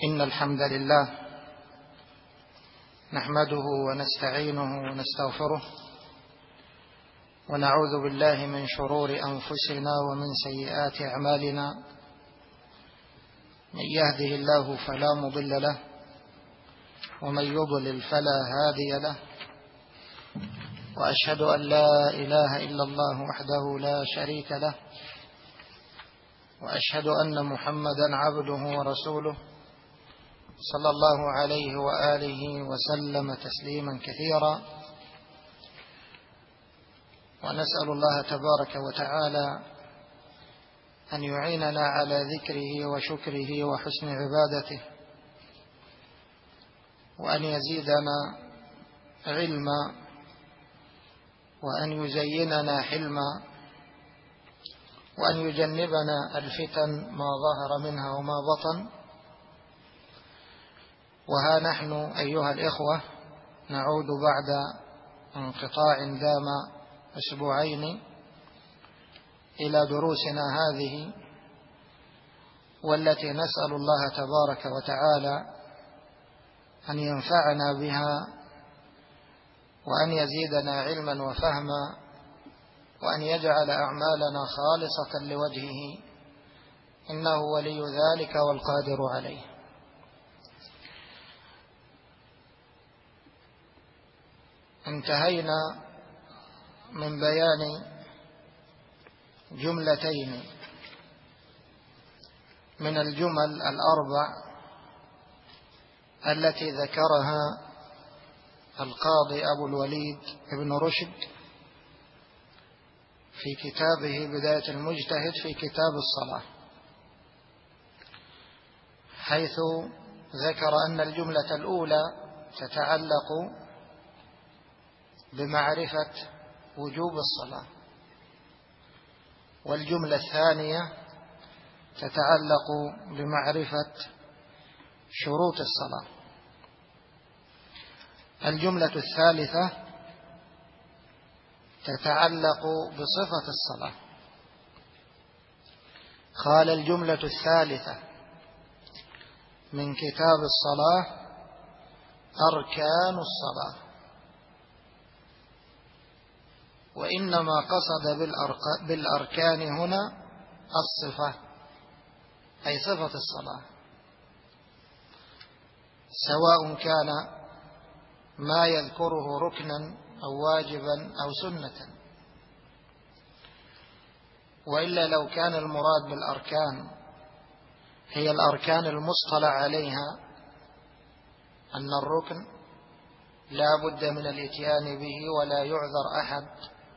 إن الحمد لله نحمده ونستعينه ونستغفره ونعوذ بالله من شرور أنفسنا ومن سيئات أعمالنا. من يهده الله فلا مضل له ومن يضلل فلا هادي له، وأشهد أن لا إله إلا الله وحده لا شريك له، وأشهد أن محمدا عبده ورسوله صلى الله عليه وآله وسلم تسليما كثيرا. ونسأل الله تبارك وتعالى أن يعيننا على ذكره وشكره وحسن عبادته، وأن يزيدنا علما، وأن يزيننا حلما، وأن يجنبنا الفتن ما ظهر منها وما بطن. وها نحن أيها الإخوة نعود بعد انقطاع دام أسبوعين إلى دروسنا هذه، والتي نسأل الله تبارك وتعالى أن ينفعنا بها، وأن يزيدنا علما وفهما، وأن يجعل أعمالنا خالصة لوجهه، إنه ولي ذلك والقادر عليه. انتهينا من بيان جملتين من الجمل الأربع التي ذكرها القاضي أبو الوليد ابن رشد في كتابه بداية المجتهد في كتاب الصلاة، حيث ذكر أن الجملة الأولى تتعلق بمعرفة وجوب الصلاة، والجملة الثانية تتعلق بمعرفة شروط الصلاة. الجملة الثالثة تتعلق بصفة الصلاة. قال: الجملة الثالثة من كتاب الصلاة أركان الصلاة، وإنما قصد بالأركان هنا الصفة، أي صفة الصلاة، سواء كان ما يذكره ركنا أو واجبا أو سنة. وإلا لو كان المراد بالأركان هي الأركان المصطلح عليها، أن الركن لا بد من الاتيان به ولا يعذر أحد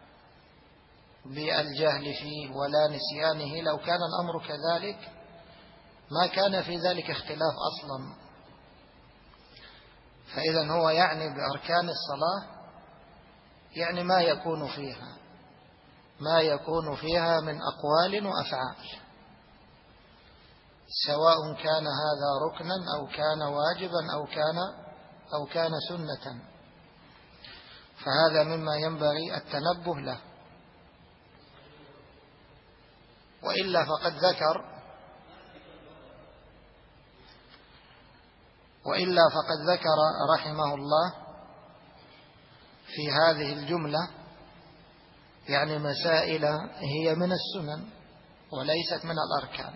بالجهل فيه ولا نسيانه، لو كان الأمر كذلك ما كان في ذلك اختلاف أصلا. فإذا هو يعني بأركان الصلاة يعني ما يكون فيها من أقوال وأفعال، سواء كان هذا ركنا أو كان واجبا أو كان سنة، فهذا مما ينبغي التنبه له. وإلا فقد ذكر رحمه الله في هذه الجملة يعني مسائل هي من السنن وليست من الأركان.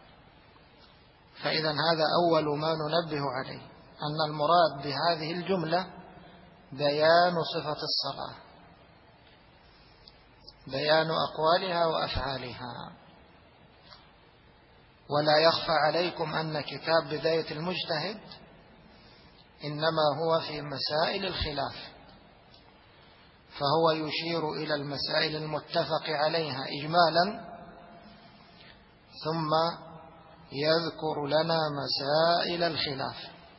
فإذا هذا أول ما ننبه عليه، أن المراد بهذه الجملة بيان صفة الصلاة، بيان أقوالها وأفعالها. ولا يخفى عليكم أن كتاب بداية المجتهد إنما هو في مسائل الخلاف، فهو يشير إلى المسائل المتفق عليها إجمالا، ثم يذكر لنا مسائل الخلاف.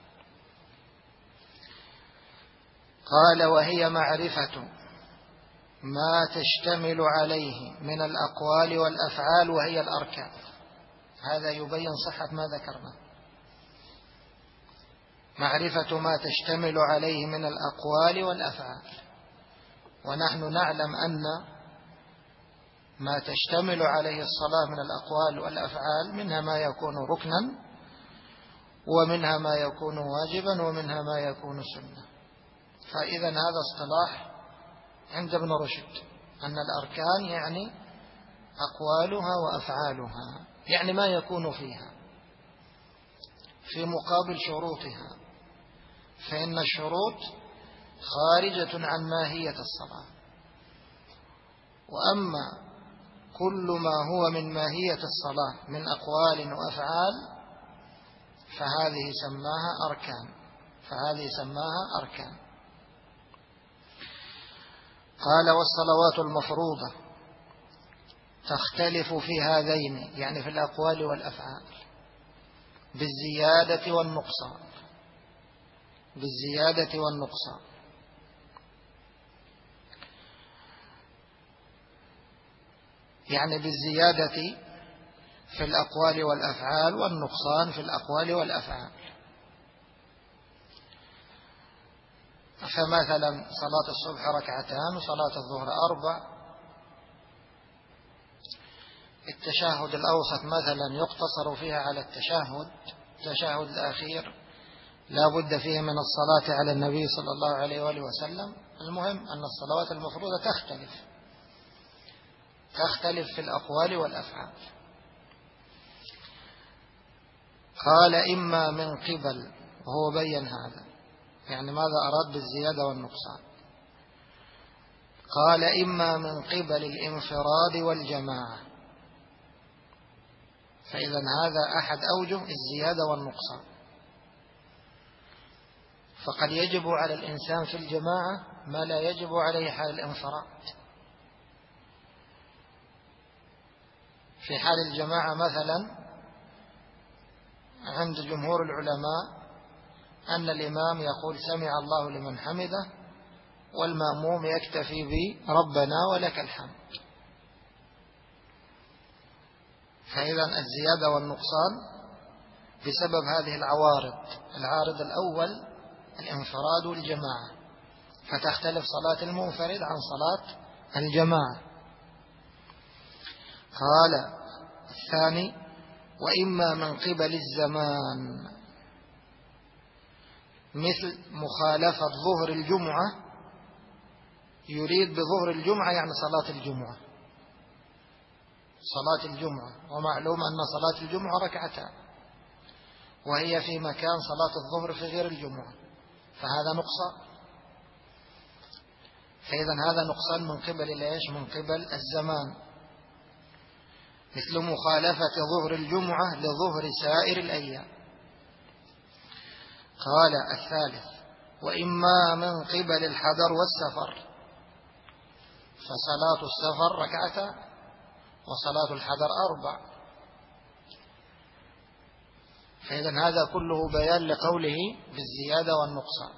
قال: وهي معرفة ما تشتمل عليه من الأقوال والأفعال وهي الأركان. هذا يبين صحة ما ذكرنا، معرفة ما تشتمل عليه من الأقوال والأفعال. ونحن نعلم أن ما تشتمل عليه الصلاة من الأقوال والأفعال منها ما يكون ركنا ومنها ما يكون واجبا ومنها ما يكون سنة. فإذا هذا اصطلاح عند ابن رشد أن الأركان يعني أقوالها وأفعالها، يعني ما يكون فيها في مقابل شروطها، فإن الشروط خارجة عن ماهية الصلاة، وأما كل ما هو من ماهية الصلاة من أقوال وأفعال فهذه سماها أركان. قال والصلوات المفروضة تختلف في هذين، يعني في الأقوال والأفعال، بالزيادة والنقصان. يعني بالزيادة في الأقوال والأفعال والنقصان في الأقوال والأفعال. فمثلا صلاة الصبح 2 وصلاة الظهر 4، التشهد الأوسط مثلا يقتصر فيها على التشهد الأخير لا بد فيه من الصلاة على النبي صلى الله عليه وآله وسلم. المهم أن الصلوات المفروضة تختلف في الأقوال والأفعال. قال إما من قبل، وهو بين هذا، يعني ماذا أراد بالزيادة والنقصان؟ قال إما من قبل الانفراد والجماعة، فإذا هذا أحد أوجه الزيادة والنقصان. فقد يجب على الإنسان في الجماعة ما لا يجب عليه حال الانفراد. في حال الجماعة مثلا عند جمهور العلماء أن الإمام يقول سمع الله لمن حمده، والمأموم يكتفي بربنا ولك الحمد. فإذا الزيادة والنقصان بسبب هذه العارض الأول الانفراد والجماعة، فتختلف صلاة المنفرد عن صلاة الجماعة. قال الثاني وإما من قبل الزمان، مثل مخالفة ظهر الجمعة، يريد بظهر الجمعة يعني صلاة الجمعة، ومعلوم أن صلاة الجمعة 2 وهي في مكان صلاة الظهر في غير الجمعة، فهذا نقصان. فإذا هذا نقصان من قبل ليش؟ من قبل الزمان، مثل مخالفة ظهر الجمعة لظهر سائر الأيام. قال الثالث وإما من قبل الحضر والسفر، فصلاة السفر 2 وصلاة الحضر 4. فإذا هذا كله بيان لقوله بالزيادة والنقصان،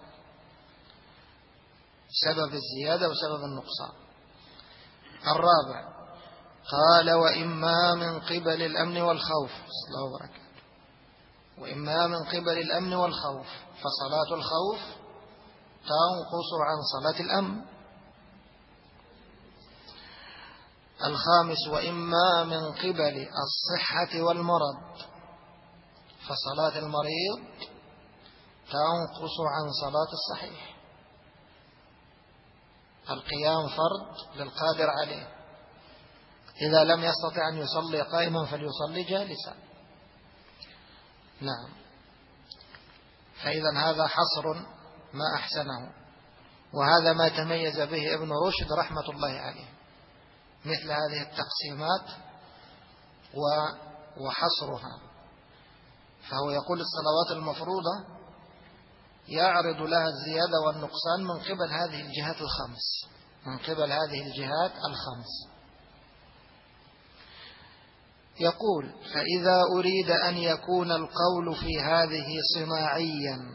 سبب الزيادة وسبب النقصان. الرابع قال وإما من قبل الأمن والخوف، الله وبركاته، وإما من قبل الأمن والخوف، فصلاة الخوف تنقص عن صلاة الأمن. الخامس وإما من قبل الصحة والمرض، فصلاة المريض تنقص عن صلاة الصحيح. القيام فرض للقادر عليه، إذا لم يستطع أن يصلي قائما فليصلي جالسا. نعم. فإذا هذا حصر ما أحسنه، وهذا ما تميز به ابن رشد رحمة الله عليه، مثل هذه التقسيمات وحصرها. فهو يقول الصلوات المفروضة يعرض لها الزيادة والنقصان من قبل هذه الجهات الخمس. يقول فإذا أريد أن يكون القول في هذه صناعيا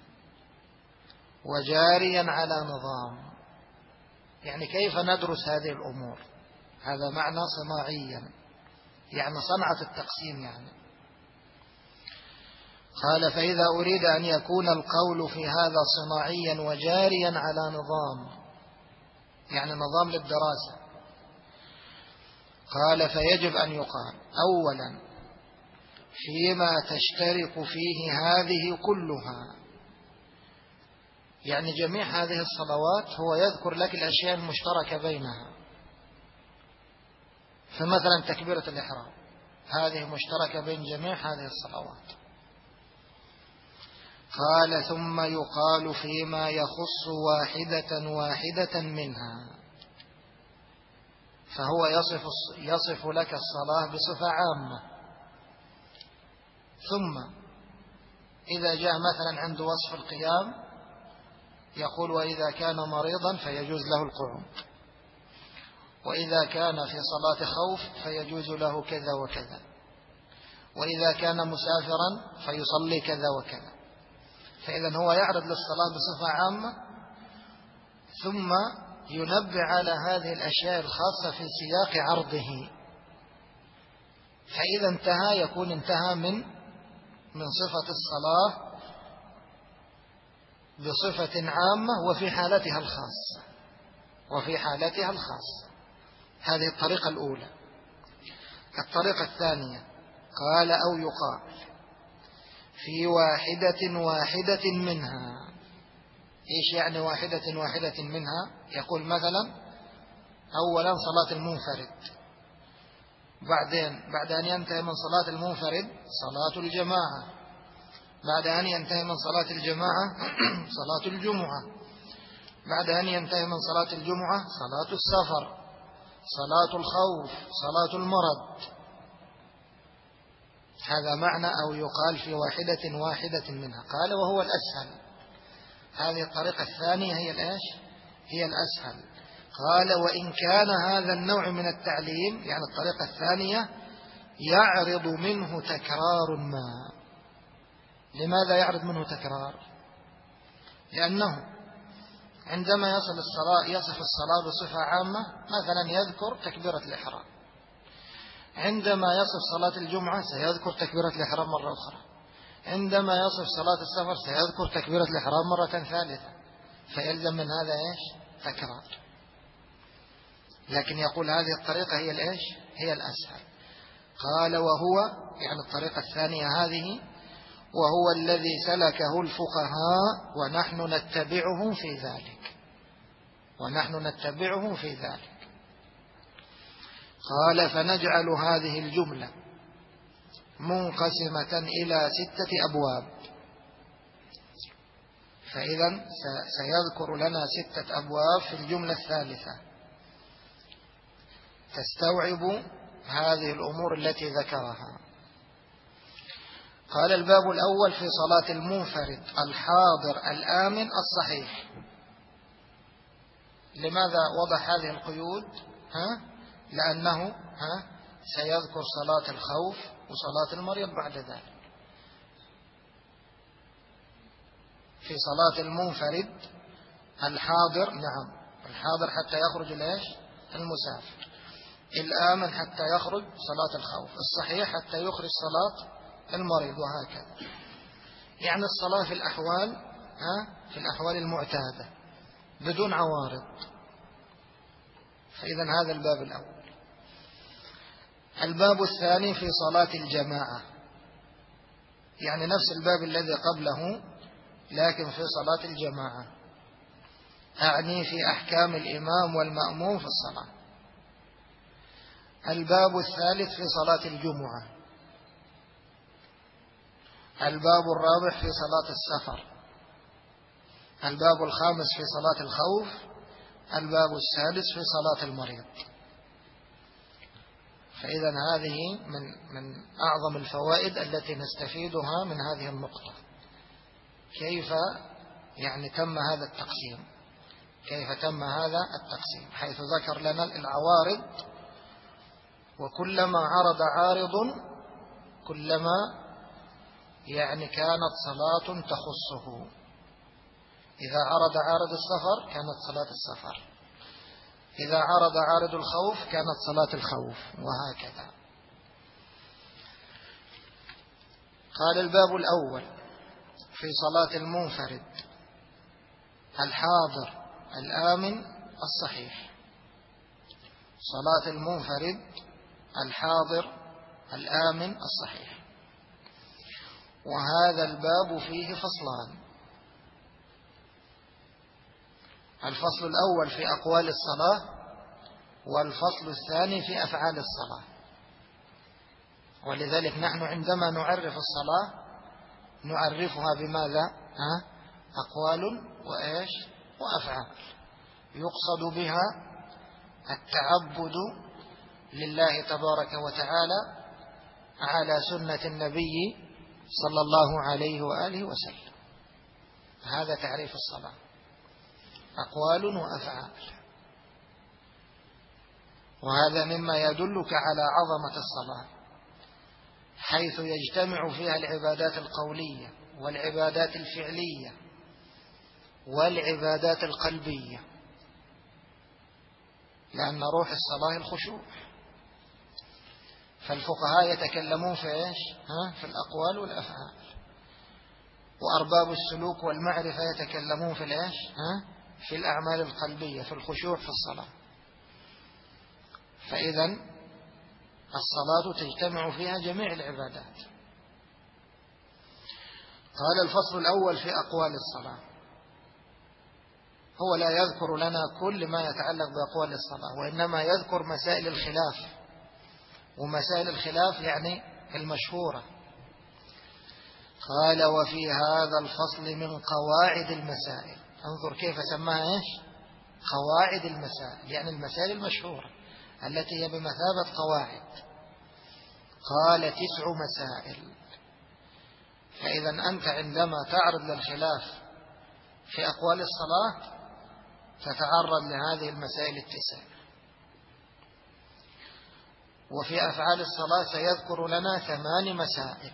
وجاريا على نظام، يعني كيف ندرس هذه الأمور، هذا معنى صناعيا، يعني صنعة التقسيم يعني. قال فإذا أريد أن يكون القول في هذا صناعيا وجاريا على نظام، يعني نظام للدراسة. قال فيجب أن يقال أولا فيما تشترك فيه هذه كلها، يعني جميع هذه الصلوات هو يذكر لك الأشياء المشتركة بينها. فمثلا تكبيرة الإحرام هذه مشتركة بين جميع هذه الصلوات. قال ثم يقال فيما يخص واحدة واحدة منها، فهو يصف لك الصلاة بصفة عامة. ثم إذا جاء مثلا عند وصف القيام يقول وإذا كان مريضا فيجوز له القعود، وإذا كان في صلاة خوف فيجوز له كذا وكذا، وإذا كان مسافرا فيصلي كذا وكذا. فإذا هو يعرض للصلاة بصفة عامة، ثم ينبه على هذه الأشياء الخاصة في سياق عرضه. فإذا انتهى يكون انتهى من صفة الصلاة بصفة عامة وفي حالتها الخاصة، وفي حالتها الخاصة. هذه الطريقة الأولى. الطريقة الثانية قال أو يقال في واحدة واحدة منها. إيش يعني واحدة واحدة منها؟ يقول مثلا أولا صلاة المنفرد، بعد أن ينتهي من صلاة المنفرد صلاة الجماعة، بعد أن ينتهي من صلاة الجماعة صلاة الجمعة، بعد أن ينتهي من صلاة الجمعة صلاة السفر، صلاة الخوف، صلاة المرض. هذا معنى أو يقال في واحدة واحدة منها. قال وهو الأسهل. هذه الطريقة الثانية هي الإيش؟ هي الأسهل. قال وإن كان هذا النوع من التعليم، يعني الطريقة الثانية، يعرض منه تكرار ما. لماذا يعرض منه تكرار؟ لأنه عندما يصف الصلاة بصفة عامة مثلا يذكر تكبيرة الإحرام، عندما يصف صلاة الجمعة سيذكر تكبيرة الإحرام مرة أخرى، عندما يصف صلاة السفر سيذكر تكبيرة الإحرام مرة ثالثة. فيلزم من هذا إيش؟ تكرار. لكن يقول هذه الطريقة هي الإيش؟ هي الأسهل. قال وهو يعني الطريقة الثانية هذه، وهو الذي سلكه الفقهاء ونحن نتبعه في ذلك، ونحن نتبعه في ذلك. قال فنجعل هذه الجملة منقسمة إلى 6 أبواب. فإذا سيذكر لنا 6 أبواب في الجملة الثالثة تستوعب هذه الأمور التي ذكرها. قال الباب الأول في صلاة المنفرد الحاضر الآمن الصحيح. لماذا وضع هذه القيود؟ لأنه سيذكر صلاة الخوف وصلاة المريض بعد ذلك. في صلاة المنفرد الحاضر، نعم الحاضر حتى يخرج ليش؟ المسافر. الآمن حتى يخرج صلاة الخوف. الصحيح حتى يخرج صلاة المريض، وهكذا. يعني الصلاة في الأحوال المعتادة بدون عوارض. فإذا هذا الباب الأول. الباب الثاني في صلاة الجماعة، يعني نفس الباب الذي قبله لكن في صلاة الجماعة، أعني في أحكام الإمام والمأموم في الصلاة. الباب الثالث في صلاة الجمعة. الباب الرابع في صلاة السفر. الباب الخامس في صلاة الخوف. الباب السادس في صلاة المريض. فإذا هذه من أعظم الفوائد التي نستفيدها من هذه النقطة. كيف يعني تم هذا التقسيم؟ كيف تم هذا التقسيم؟ حيث ذكر لنا العوارض، وكلما عرض عارض كلما يعني كانت صلاة تخصه. إذا عرض عارض السفر كانت صلاة السفر، إذا عرض عارض الخوف كانت صلاة الخوف، وهكذا. قال الباب الأول في صلاة المنفرد الحاضر الآمن الصحيح. صلاة المنفرد الحاضر الآمن الصحيح. وهذا الباب فيه فصلان: الفصل الأول في أقوال الصلاة، والفصل الثاني في أفعال الصلاة. ولذلك نحن عندما نعرف الصلاة نعرفها بماذا؟ أقوال وإيش؟ وأفعال. يقصد بها التعبد لله تبارك وتعالى على سنة النبي صلى الله عليه وآله وسلم. هذا تعريف الصلاة: أقوال وأفعال. وهذا مما يدلك على عظمة الصلاة، حيث يجتمع فيها العبادات القولية والعبادات الفعلية والعبادات القلبية، لأن روح الصلاة الخشوع. فالفقهاء يتكلمون في إيش؟ في الأقوال والأفعال. وأرباب السلوك والمعرفة يتكلمون في الإيش؟ في الأعمال القلبية، في الخشوع في الصلاة. فإذا الصلاة تجتمع فيها جميع العبادات. قال: الفصل الأول في أقوال الصلاة. هو لا يذكر لنا كل ما يتعلق بأقوال الصلاة، وإنما يذكر مسائل الخلاف، ومسائل الخلاف يعني المشهورة. قال: وفي هذا الفصل من قواعد المسائل. انظر كيف سماها إيش؟ قواعد المسائل، يعني المسائل المشهورة التي هي بمثابة قواعد. قال: 9 مسائل. فإذا أنت عندما تعرض للخلاف في أقوال الصلاة تتعرض لهذه المسائل 9. وفي أفعال الصلاة سيذكر لنا 8 مسائل.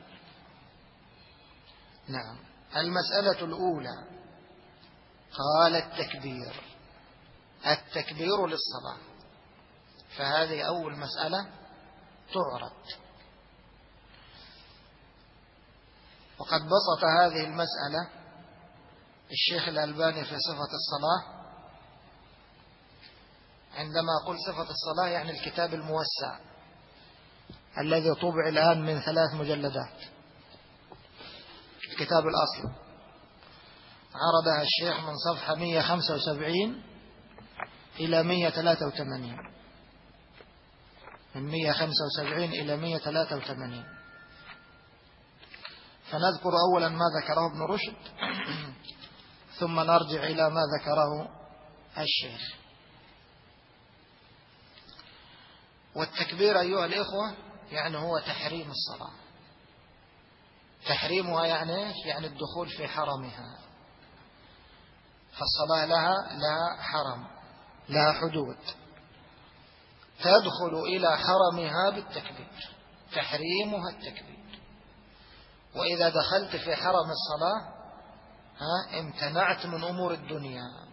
نعم. المسألة الأولى قال: التكبير. التكبير للصلاة. فهذه أول مسألة تعرض. وقد بسط هذه المسألة الشيخ الألباني في صفة الصلاة. عندما أقول صفة الصلاة يعني الكتاب الموسع الذي طبع الآن من 3 مجلدات، الكتاب الأصل. عرضها الشيخ من صفحة 175 إلى 183، من 175 إلى 183. فنذكر أولا ما ذكره ابن رشد ثم نرجع إلى ما ذكره الشيخ. والتكبير أيها الإخوة يعني هو تحريم الصلاة. تحريمها يعني الدخول في حرمها. فالصلاة لها حرم، لها حدود، تدخل إلى حرمها بالتكبير. تحريمها التكبير. وإذا دخلت في حرم الصلاة امتنعت من أمور الدنيا،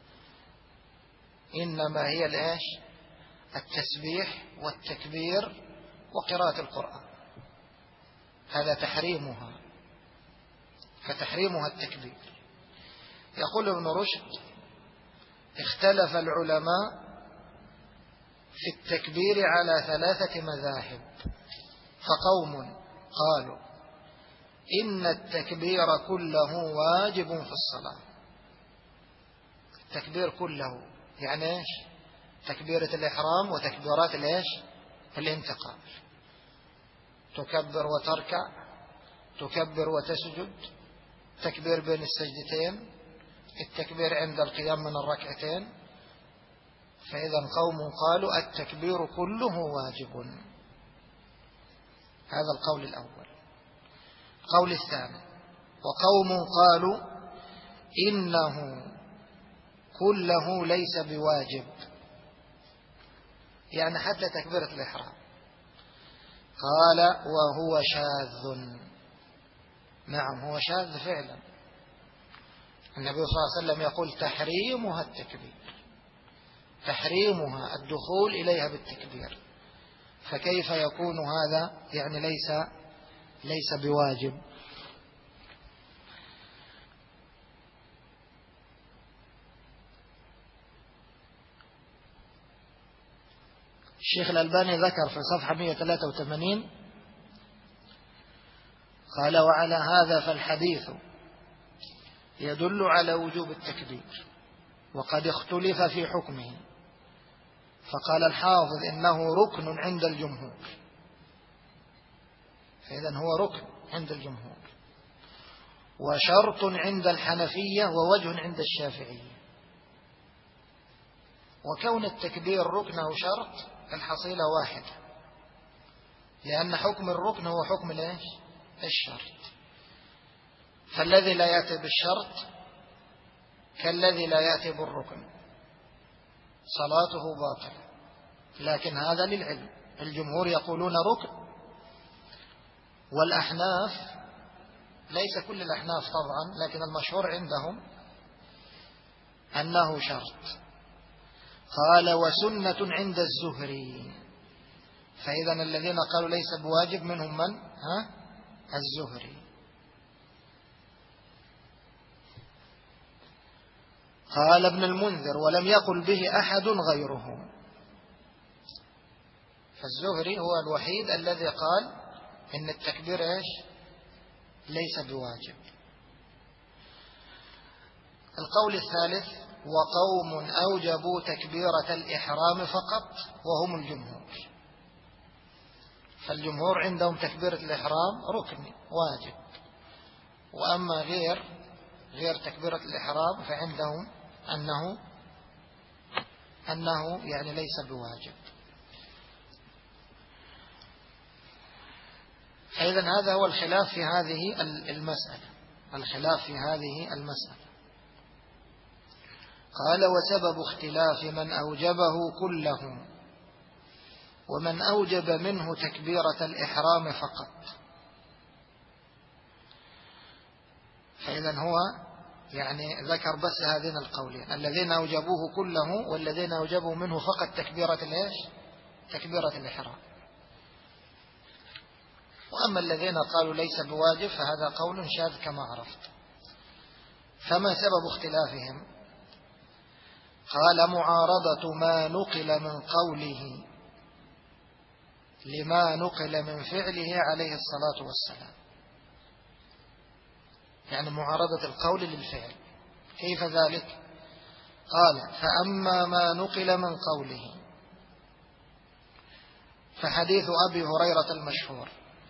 إنما هي الإيش؟ التسبيح والتكبير وقراءة القرآن. هذا تحريمها. فتحريمها التكبير. يقول ابن رشد: اختلف العلماء في التكبير على 3 مذاهب. فقوم قالوا إن التكبير كله واجب في الصلاة. التكبير كله يعني إيش؟ تكبيرة الإحرام وتكبيرات الإيش؟ الانتقال. تكبر وتركع، تكبر وتسجد، تكبير بين السجدتين، التكبير عند القيام من الركعتين. فإذا قوم قالوا التكبير كله واجب. هذا القول الأول. القول الثاني: وقوم قالوا إنه كله ليس بواجب، يعني حتى تكبيرة الإحرام. قال: وهو شاذ. نعم هو شاذ فعلا. النبي صلى الله عليه وسلم يقول تحريمها التكبير، تحريمها الدخول إليها بالتكبير. فكيف يكون هذا يعني ليس بواجب؟ الشيخ الألباني ذكر في صفحة 183: قال: وعلى هذا فالحديث يدل على وجوب التكبير وقد اختلف في حكمه. فقال الحافظ: إنه ركن عند الجمهور. فإذن هو ركن عند الجمهور، وشرط عند الحنفية، ووجه عند الشافعية. وكون التكبير ركن أو شرط الحصيلة واحدة، لأن حكم الركن هو حكم الشرط. فالذي لا يأتي بالشرط كالذي لا يأتي بالركن، صلاته باطلة. لكن هذا للعلم، الجمهور يقولون ركن، والأحناف ليس كل الأحناف طبعا، لكن المشهور عندهم أنه شرط. قال: وسنة عند الزهري. فإذا الذين قالوا ليس بواجب منهم من؟ الزهري. قال ابن المنذر: ولم يقل به أحد غيره. فالزهري هو الوحيد الذي قال إن التكبير ليس بواجب. القول الثالث: وقوم أوجبوا تكبيرة الإحرام فقط وهم الجمهور. فالجمهور عندهم تكبيرة الإحرام ركن واجب، وأما غير تكبيرة الإحرام فعندهم أنه يعني ليس بواجب. فإذن هذا هو الخلاف في هذه المسألة. قال: وسبب اختلاف من أوجبه كله ومن أوجب منه تكبيرة الإحرام فقط. فإذن هو يعني ذكر بس هذين القولين: الذين أوجبوه كله والذين أوجبوا منه فقط تكبيرة الإحرام. وأما الذين قالوا ليس بواجب فهذا قول شاذ كما عرفت. فما سبب اختلافهم؟ قال: معارضة ما نقل من قوله لما نقل من فعله عليه الصلاة والسلام. يعني معارضة القول للفعل. كيف ذلك؟ قال: فأما ما نقل من قوله فحديث أبي هريرة المشهور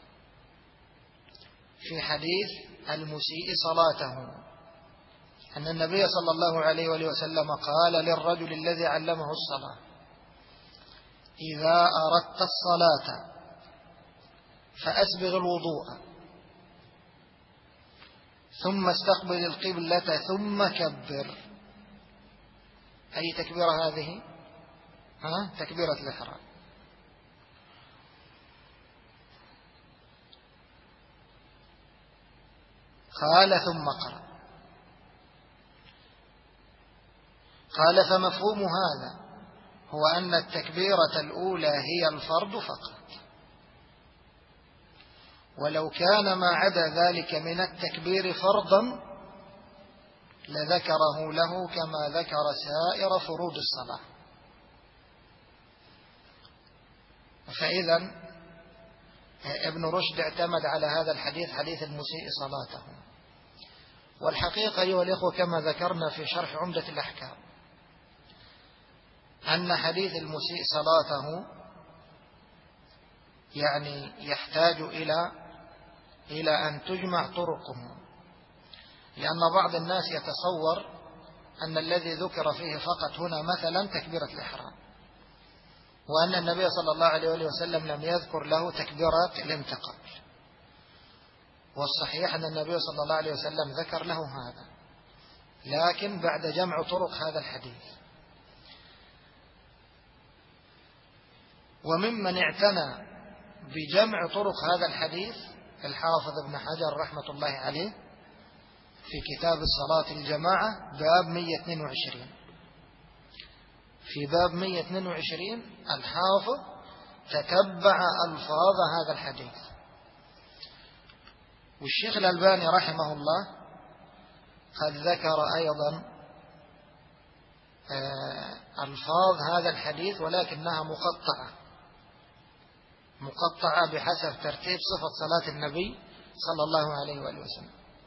في حديث المسيء صلاته، أن النبي صلى الله عليه وسلم قال للرجل الذي علمه الصلاة: إذا أردت الصلاة فأسبغ الوضوء ثم استقبل القبلة ثم كبر. أي تكبيرة هذه؟ تكبيرة الإحرام. قال: ثم قرأ. قال: فمفهوم هذا هو أن التكبيرة الأولى هي الفرض فقط، ولو كان ما عدا ذلك من التكبير فرضا لذكره له كما ذكر سائر فروض الصلاة. فإذا ابن رشد اعتمد على هذا الحديث، حديث المسيء صلاته. والحقيقة أيها الإخوة كما ذكرنا في شرح عمدة الأحكام أن حديث المسيء صلاته يعني يحتاج إلى أن تجمع طرقه، لأن بعض الناس يتصور أن الذي ذكر فيه فقط هنا مثلا تكبيرة الإحرام، وأن النبي صلى الله عليه وسلم لم يذكر له تكبيرات الانتقال. والصحيح أن النبي صلى الله عليه وسلم ذكر له هذا، لكن بعد جمع طرق هذا الحديث. وممن اعتنى بجمع طرق هذا الحديث الحافظ ابن حجر رحمة الله عليه في كتاب الصلاة الجماعة باب 122. في باب 122 الحافظ تتبع ألفاظ هذا الحديث. والشيخ الألباني رحمه الله قد ذكر أيضا ألفاظ هذا الحديث ولكنها مقطعة بحسب ترتيب صفة صلاة النبي صلى الله عليه وآله وسلم.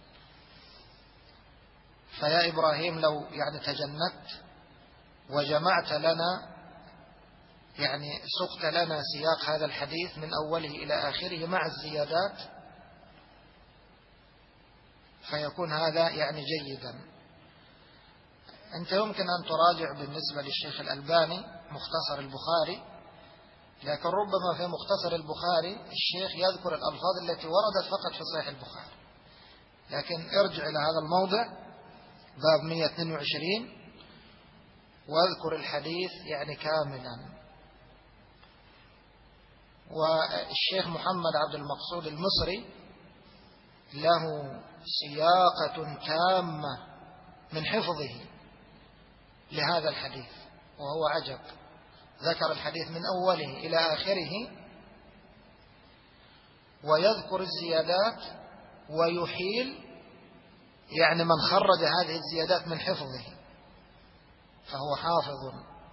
فيا إبراهيم لو يعني تجندت وجمعت لنا يعني سقت لنا سياق هذا الحديث من أوله إلى آخره مع الزيادات فيكون هذا يعني جيدا. أنت يمكن أن تراجع بالنسبة للشيخ الألباني مختصر البخاري، لكن ربما في مختصر البخاري الشيخ يذكر الألفاظ التي وردت فقط في صحيح البخاري، لكن ارجع إلى هذا الموضع باب 122 واذكر الحديث يعني كاملا. والشيخ محمد عبد المقصود المصري له سياقة تامة من حفظه لهذا الحديث، وهو عجب، ذكر الحديث من أوله إلى آخره ويذكر الزيادات ويحيل يعني من خرج هذه الزيادات من حفظه، فهو حافظ.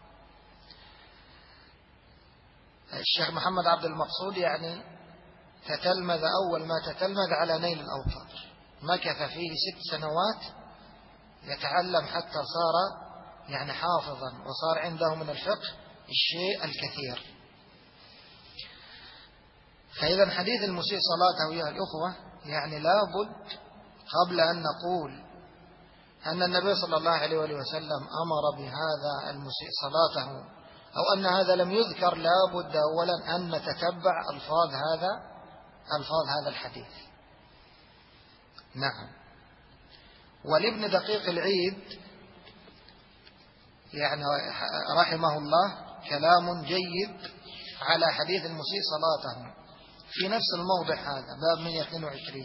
الشيخ محمد عبد المقصود يعني تتلمذ أول ما تتلمذ على نيل الأوطار، مكث فيه 6 سنوات يتعلم حتى صار يعني حافظا، وصار عنده من الفقه الشيء الكثير. فإذا حديث المسيء صلاته أيها الأخوة يعني لابد قبل أن نقول أن النبي صلى الله عليه وسلم أمر بهذا المسيء صلاته أو أن هذا لم يذكر، لابد أولا أن نتتبع ألفاظ هذا الحديث. نعم. ولابن دقيق العيد يعني رحمه الله كلام جيد على حديث المسيء صلاته في نفس الموضع هذا باب 122.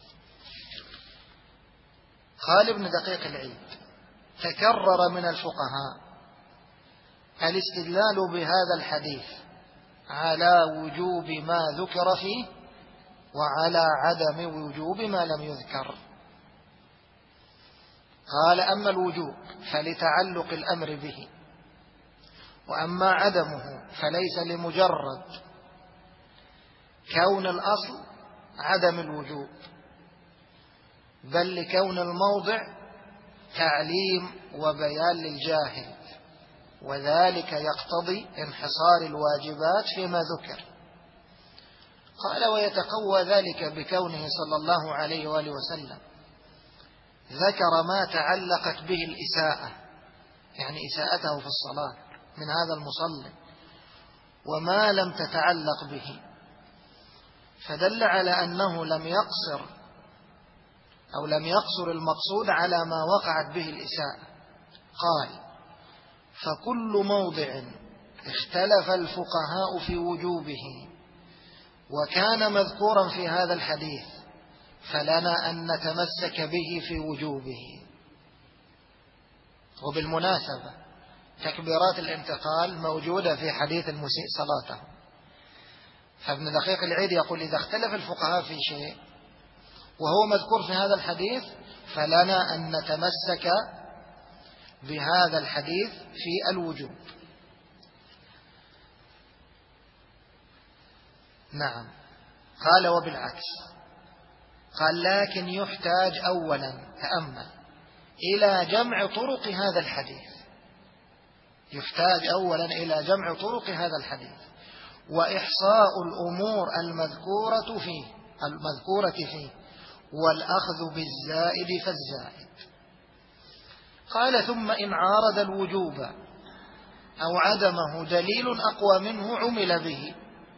قال ابن دقيق العيد: تكرر من الفقهاء الاستدلال بهذا الحديث على وجوب ما ذكر فيه وعلى عدم وجوب ما لم يذكر. قال: أما الوجوب فلتعلق الأمر به، وأما عدمه فليس لمجرد كون الأصل عدم الوجوب، بل لكون الموضع تعليم وبيان للجاهل، وذلك يقتضي انحصار الواجبات فيما ذكر. قال: ويتقوى ذلك بكونه صلى الله عليه وآله وسلم ذكر ما تعلقت به الإساءة، يعني إساءته في الصلاة من هذا المصلي، وما لم تتعلق به، فدل على أنه لم يقصر المقصود على ما وقعت به الإساءة. قال: فكل موضع اختلف الفقهاء في وجوبه وكان مذكورا في هذا الحديث فلنا أن نتمسك به في وجوبه. وبالمناسبة تكبيرات الانتقال موجودة في حديث المسيء صلاته، فابن دقيق العيد يقول: إذا اختلف الفقهاء في شيء وهو مذكور في هذا الحديث فلنا أن نتمسك بهذا الحديث في الوجوب. نعم. قال: وبالعكس. قال: لكن يحتاج أولا، تأمل، إلى جمع طرق هذا الحديث، يحتاج أولا إلى جمع طرق هذا الحديث وإحصاء الأمور المذكورة فيه والأخذ بالزائد فالزائد. قال: ثم إن عارض الوجوب أو عدمه دليل أقوى منه عمل به،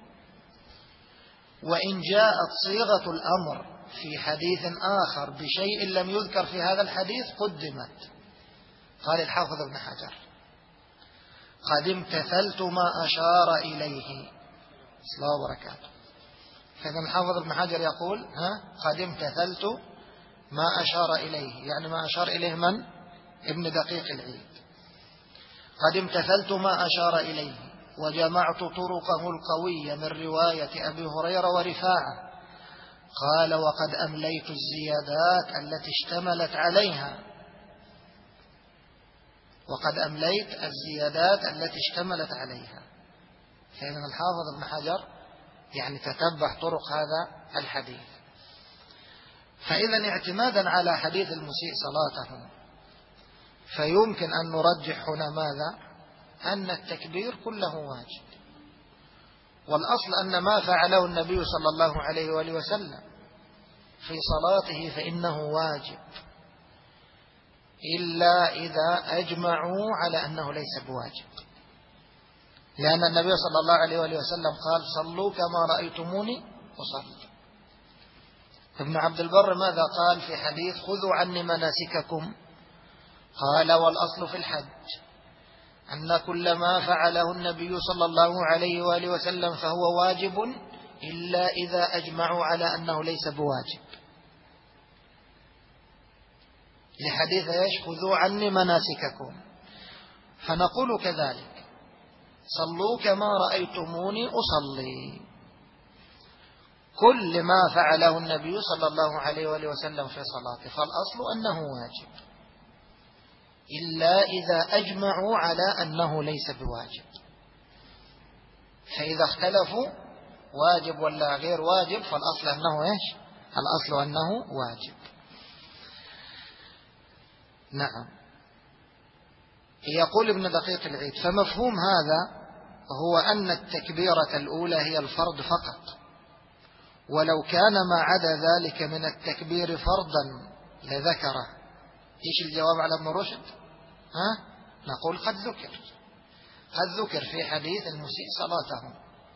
وإن جاءت صيغة الأمر في حديث آخر بشيء لم يذكر في هذا الحديث قدمت. قال الحافظ ابن حجر: قد امتثلت ما أشار إليه. صلى الله وبركاته. فإذا الحافظ ابن حجر يقول: قد امتثلت ما أشار إليه، يعني ما أشار إليه من؟ ابن دقيق العيد. قد امتثلت ما أشار إليه وجمعت طرقه القوية من رواية أبي هريرة ورفاعة. قال: وقد أمليت الزيادات التي اشتملت عليها، فإذا الحافظ ابن حجر يعني تتبع طرق هذا الحديث. فإذا اعتمادا على حديث المسيء صلاته فيمكن أن نرجح هنا ماذا؟ أن التكبير كله واجب، والأصل أن ما فعله النبي صلى الله عليه وآله وسلم في صلاته فإنه واجب، إلا إذا أجمعوا على أنه ليس بواجب، لأن النبي صلى الله عليه وآله وسلم قال صلوا كما رأيتموني أصلي. ابن عبد البر ماذا قال في حديث خذوا عني مناسككم؟ قال والأصل في الحج أن كل ما فعله النبي صلى الله عليه وآله وسلم فهو واجب إلا إذا أجمعوا على أنه ليس بواجب، لحديث ايش؟ خذوا عني مناسككم. فنقول كذلك صلوا كما رأيتموني أصلي، كل ما فعله النبي صلى الله عليه وآله وسلم في صلاته فالأصل أنه واجب، إلا إذا أجمعوا على أنه ليس بواجب. فإذا اختلفوا واجب ولا غير واجب فالأصل أنه إيش؟ الأصل أنه واجب. نعم. يقول ابن دقيق العيد فمفهوم هذا هو أن التكبيرة الأولى هي الفرض فقط، ولو كان ما عدا ذلك من التكبير فرضا لذكره. إيش الجواب على ابن رشد؟ نقول قد ذكر في حديث المسيء صلاته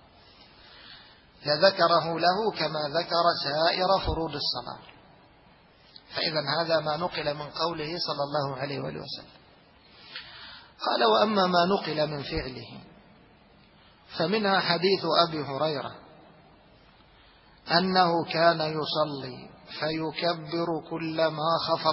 لذكره له كما ذكر سائر فروض الصلاة. فإذا هذا ما نقل من قوله صلى الله عليه وآله وسلم. قال وأما ما نقل من فعله فمنها حديث أبي هريرة أنه كان يصلي فيكبر كلما خفض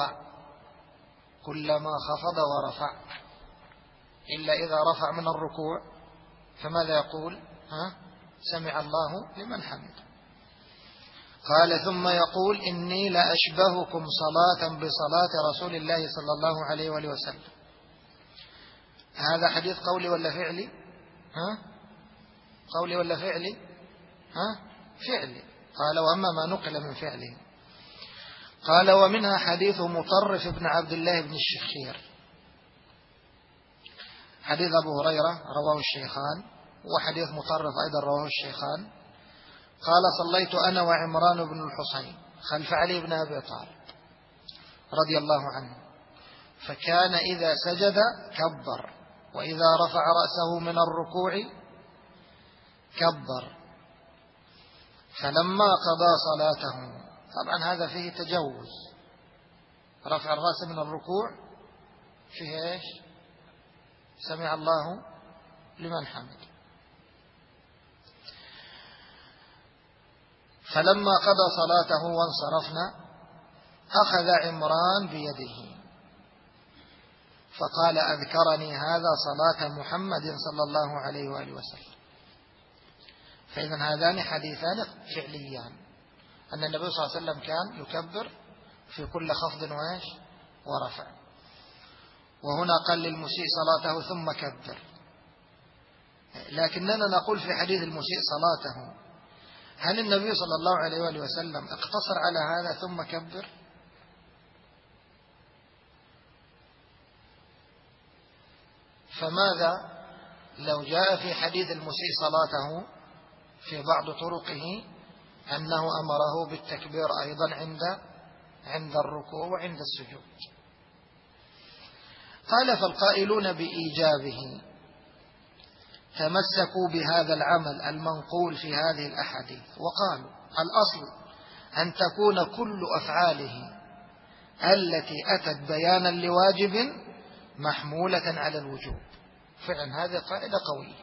ورفع إلا إذا رفع من الركوع فماذا يقول؟ سمع الله لمن حمده. قال ثم يقول إني لأشبهكم صلاة بصلاة رسول الله صلى الله عليه وآله وسلم. هذا حديث قولي ولا فعلي؟ قولي ولا فعلي؟ فعلي. قال وأما ما نقل من فعله. قال ومنها حديث مطرف بن عبد الله بن الشخير، حديث أبو هريرة رواه الشيخان، وحديث مطرف أيضا رواه الشيخان. قال صليت أنا وعمران بن الحصين خلف علي بن أبي طالب رضي الله عنه، فكان إذا سجد كبر، وإذا رفع رأسه من الركوع كبر، فلما قضى صلاته، طبعا هذا فيه تجوز، رفع الرأس من الركوع فيه ايش؟ سمع الله لمن حمد. فلما قضى صلاته وانصرفنا أخذ عمران بيده فقال أذكرني هذا صلاة محمد صلى الله عليه وآله وسلم. فإذا هذان حديثان فعليان، أن النبي صلى الله عليه وسلم كان يكبر في كل خفض وإيش ورفع، وهنا قال للمسيء صلاته ثم كبر. لكننا نقول في حديث المسيء صلاته هل النبي صلى الله عليه وآله وسلم اقتصر على هذا ثم كبر؟ فماذا لو جاء في حديث المسيء صلاته في بعض طرقه أنه أمره بالتكبير أيضا عند الركوع وعند السجود؟ قال فالقائلون بإيجابه تمسكوا بهذا العمل المنقول في هذه الأحاديث وقالوا الأصل أن تكون كل أفعاله التي أتت بيانا لواجب محمولة على الوجوب. فعلا هذه قاعدة قوية،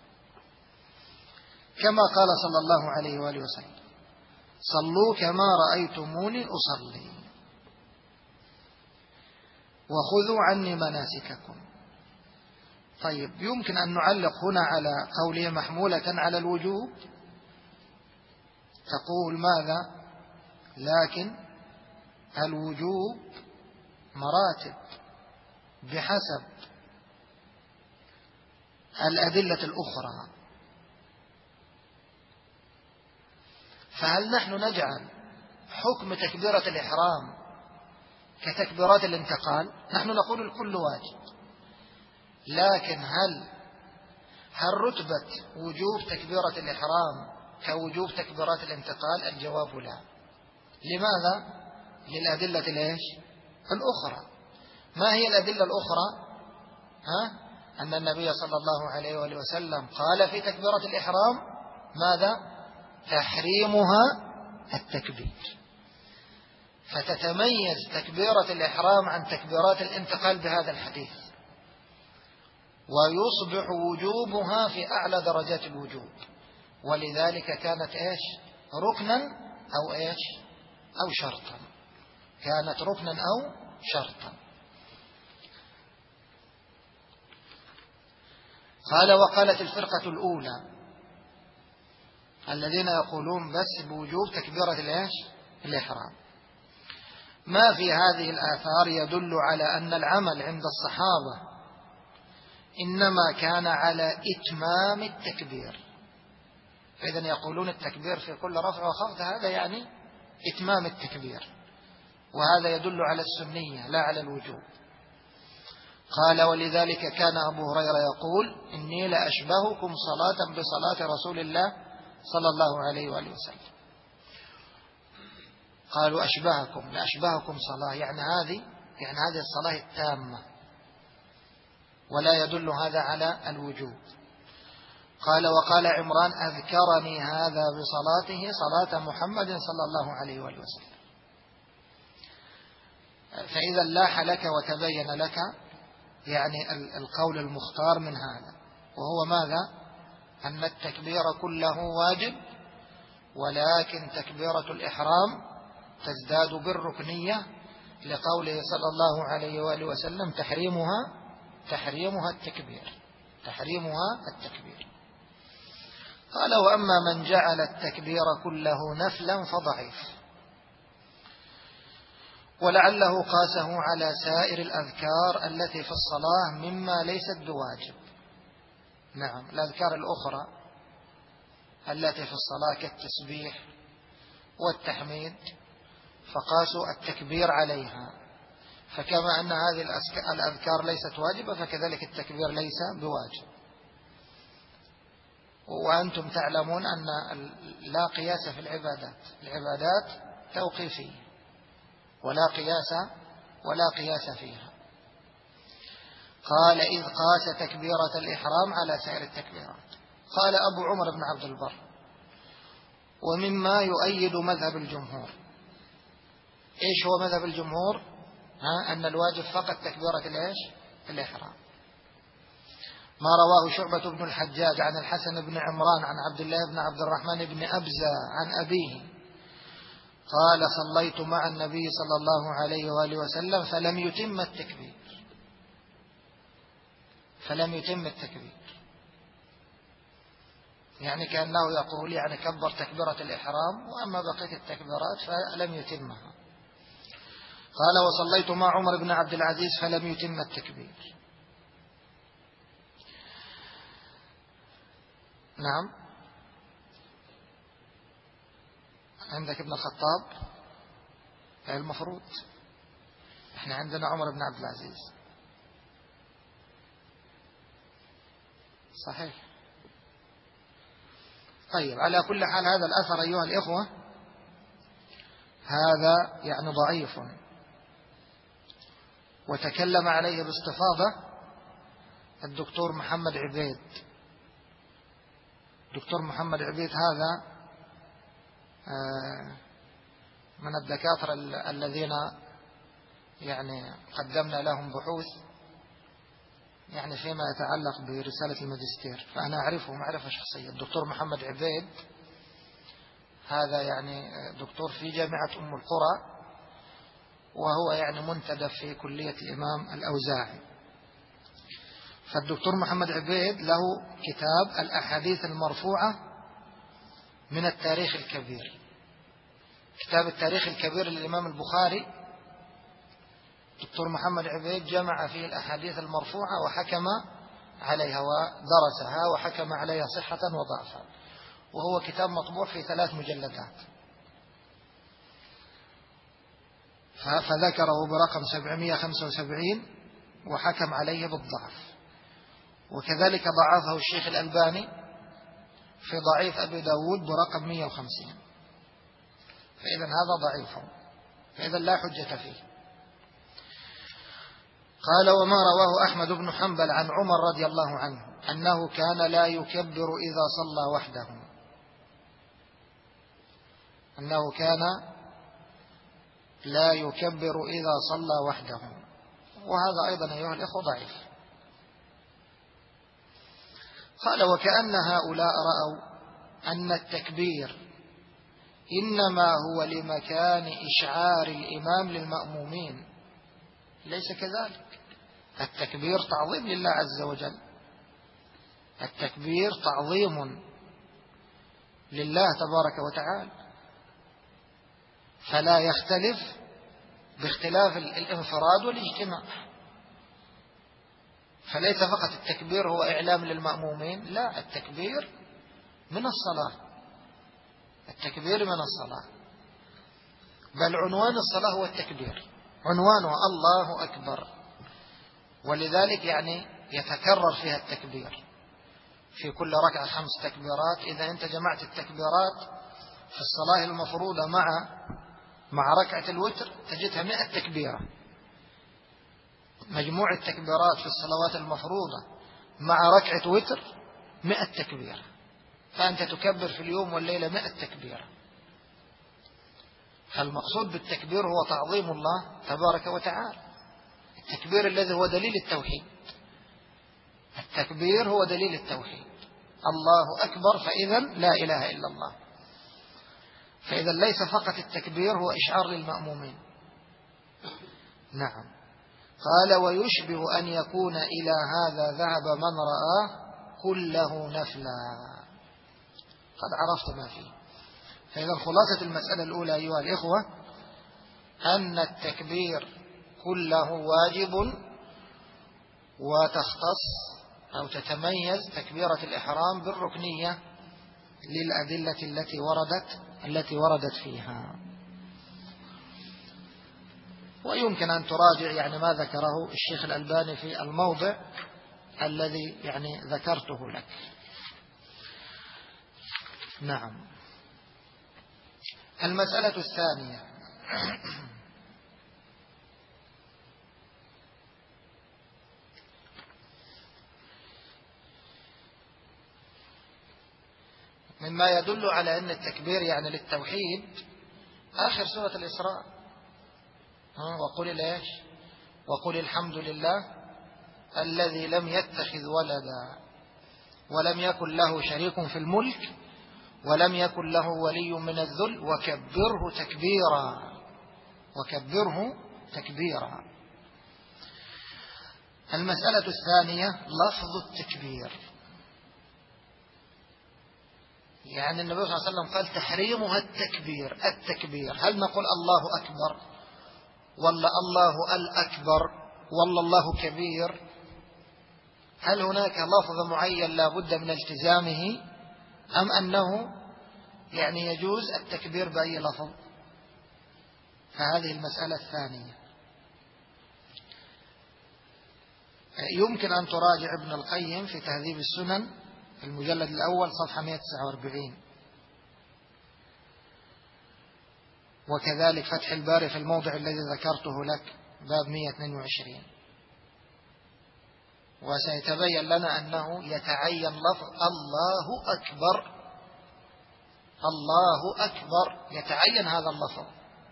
كما قال صلى الله عليه وآله وسلم صلوا كما رأيتموني أصلي وخذوا عني مناسككم. طيب يمكن أن نعلق هنا على قوله محمولة على الوجوب، تقول ماذا؟ لكن الوجوب مراتب بحسب الأدلة الأخرى، فهل نحن نجعل حكم تكبيرة الإحرام كتكبيرات الانتقال، نحن نقول الكل واجب، لكن هل رتبة وجوب تكبيرة الإحرام كوجوب تكبيرات الانتقال؟ الجواب لا. لماذا؟ للأدلة الأخرى. ما هي الأدلة الأخرى؟ أن النبي صلى الله عليه وآله وسلم قال في تكبيرة الإحرام ماذا؟ تحريمها التكبير. فتتميز تكبيرة الإحرام عن تكبيرات الانتقال بهذا الحديث، ويصبح وجوبها في أعلى درجات الوجوب، ولذلك كانت ركنا أو شرطا. كانت ركنا أو شرطا. قال: وقالت الفرقة الأولى الذين يقولون بس بوجوب تكبيرة الإحرام: ما في هذه الآثار يدل على أن العمل عند الصحابة إنما كان على إتمام التكبير. فإذا يقولون التكبير في كل رفع وخفض، هذا يعني إتمام التكبير، وهذا يدل على السنية لا على الوجوب. قال: ولذلك كان أبو هريرة يقول: إني لأشبهكم صلاة بصلاة رسول الله صلى الله عليه وآله وسلم. قالوا أشبهكم، لأشبهكم صلاة، يعني هذه الصلاة التامة، ولا يدل هذا على الوجوب. قال: وقال عمران: أذكرني هذا بصلاته صلاة محمد صلى الله عليه وآله وسلم. فإذا لاح لك وتبين لك يعني القول المختار من هذا، وهو ماذا؟ أن التكبير كله واجب، ولكن تكبيرة الإحرام تزداد بالركنية، لقوله صلى الله عليه وآله وسلم: تحريمها التكبير. قال: وأما من جعل التكبير كله نفلا فضعيف، ولعله قاسه على سائر الأذكار التي في الصلاة مما ليست بواجب. نعم، الأذكار الأخرى التي في الصلاة كالتسبيح والتحميد فقاسوا التكبير عليها، فكما أن هذه الأذكار ليست واجبة فكذلك التكبير ليس بواجب. وأنتم تعلمون أن لا قياس في العبادات توقيفية، ولا قياس فيها. قال: إذ قاس تكبيرة الإحرام على سائر التكبيرات. قال أبو عمر بن عبد البر: ومما يؤيد مذهب الجمهور. إيش هو مذهب الجمهور؟ أن الواجب فقط تكبيرة الإحرام. ما رواه شعبة بن الحجاج عن الحسن بن عمران عن عبد الله بن عبد الرحمن بن أبزة عن أبيه قال: صليت مع النبي صلى الله عليه وآله وسلم فلم يتم التكبير. يعني كأنه يقول يعني كبر تكبيرة الإحرام، وأما بقية التكبيرات فلم يتمها. قال: وصليت مع عمر بن عبد العزيز فلم يتم التكبير. نعم، عندك ابن الخطاب المفروض، احنا عندنا عمر بن عبد العزيز. صحيح. طيب، على كل حال هذا الأثر أيها الإخوة هذا يعني ضعيف، وتكلم عليه باستفاضة الدكتور محمد عبيد. دكتور محمد عبيد هذا من الدكاترة الذين يعني قدمنا لهم بحوث يعني فيما يتعلق برسالة الماجستير، فأنا أعرفه معرفة شخصية. الدكتور محمد عبيد هذا يعني دكتور في جامعة أم القرى، وهو يعني منتدب في كلية الإمام الأوزاعي. فالدكتور محمد عبيد له كتاب الأحاديث المرفوعة من التاريخ الكبير. كتاب التاريخ الكبير للإمام البخاري، دكتور محمد عبيد جمع فيه الأحاديث المرفوعة وحكم عليها ودرسها وحكم عليها صحة وضعفا، وهو كتاب مطبوع في 3 مجلدات. فذكره برقم 775 وحكم عليه بالضعف. وكذلك ضعفه الشيخ الألباني في ضعيف أبي داود برقم 150. فإذا هذا ضعيف، فإذا لا حجة فيه. قال: وما رواه أحمد بن حنبل عن عمر رضي الله عنه أنه كان لا يكبر إذا صلى وحده، أنه كان لا يكبر إذا صلى وحده، وهذا أيضا أيها الإخوة ضعيف. قال: وكأن هؤلاء رأوا أن التكبير إنما هو لمكان إشعار الإمام للمأمومين. ليس كذلك، التكبير تعظيم لله عز وجل، التكبير تعظيم لله تبارك وتعالى، فلا يختلف باختلاف الانفراد والاجتماع. فليس فقط التكبير هو إعلام للمأمومين، لا، التكبير من الصلاة، التكبير من الصلاة، بل عنوان الصلاة هو التكبير، عنوانها الله أكبر، ولذلك يعني يتكرر فيها التكبير في كل ركعة 5 تكبيرات. إذا أنت جمعت التكبيرات في الصلاة المفروضة مع ركعة الوتر تجدها 100 تكبيرة. مجموع التكبيرات في الصلوات المفروضة مع ركعة وتر 100 تكبيرة، فأنت تكبر في اليوم والليلة 100 تكبيرة. فالمقصود بالتكبير هو تعظيم الله تبارك وتعالى، التكبير الذي هو دليل التوحيد، التكبير هو دليل التوحيد، الله أكبر، فإذا لا إله إلا الله. فإذا ليس فقط التكبير هو إشعار للمأمومين. نعم. قال: ويشبه أن يكون إلى هذا ذهب من رآه كله نفلا. قد عرفت ما فيه. فإذا خلاصة المسألة الأولى أيها الإخوة أن التكبير كله واجب، وتختص أو تتميز تكبيرة الإحرام بالركنية للأدلة التي وردت فيها. ويمكن أن تراجع يعني ما ذكره الشيخ الألباني في الموضع الذي يعني ذكرته لك. نعم. المسألة الثانية: مما يدل على أن التكبير يعني للتوحيد آخر سورة الإسراء: وقل إيش؟ وقل الحمد لله الذي لم يتخذ ولدا ولم يكن له شريك في الملك ولم يكن له ولي من الذل وكبره تكبيرا، وكبره تكبيرا. المسألة الثانية: لفظ التكبير، يعني النبي صلى الله عليه وسلم قال تحريمها التكبير. هل نقول الله أكبر ولا الله الأكبر ولا الله كبير؟ هل هناك لفظ معين لا بد من التزامه، أم أنه يعني يجوز التكبير بأي لفظ؟ فهذه المسألة الثانية. يمكن أن تراجع ابن القيم في تهذيب السنن في المجلد الأول صفحة 149، وكذلك فتح الباري في الموضع الذي ذكرته لك باب 122. وسيتبين لنا أنه يتعين لفظ الله أكبر، الله أكبر، يتعين هذا اللفظ.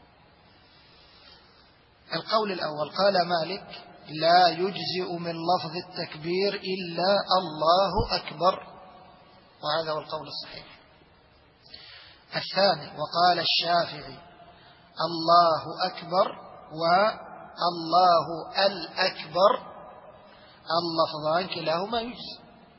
القول الأول قال مالك: لا يجزئ من لفظ التكبير إلا الله أكبر، وهذا هو القول الصحيح. الثاني وقال الشافعي: الله أكبر والله الأكبر، اللفظان كلاهما يجزئ.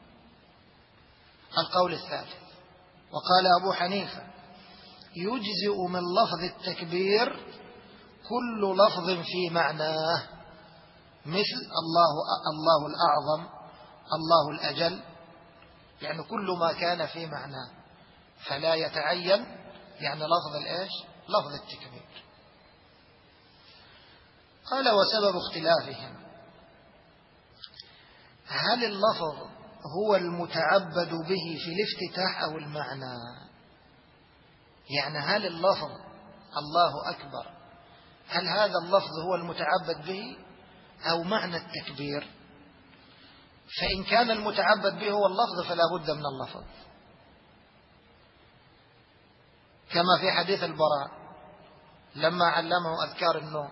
القول الثالث وقال أبو حنيفة: يجزئ من لفظ التكبير كل لفظ في معناه، مثل الله الأعظم، الله الأجل، يعني كل ما كان في معناه، فلا يتعين يعني لفظ الإيش؟ لفظ التكبير. قال وسبب اختلافهم هل اللفظ هو المتعبد به في الافتتاح أو المعنى؟ يعني هل اللفظ الله أكبر هل هذا اللفظ هو المتعبد به أو معنى التكبير؟ فإن كان المتعبد به هو اللفظ فلا بد من اللفظ، كما في حديث البراء لما علمه أذكار النوم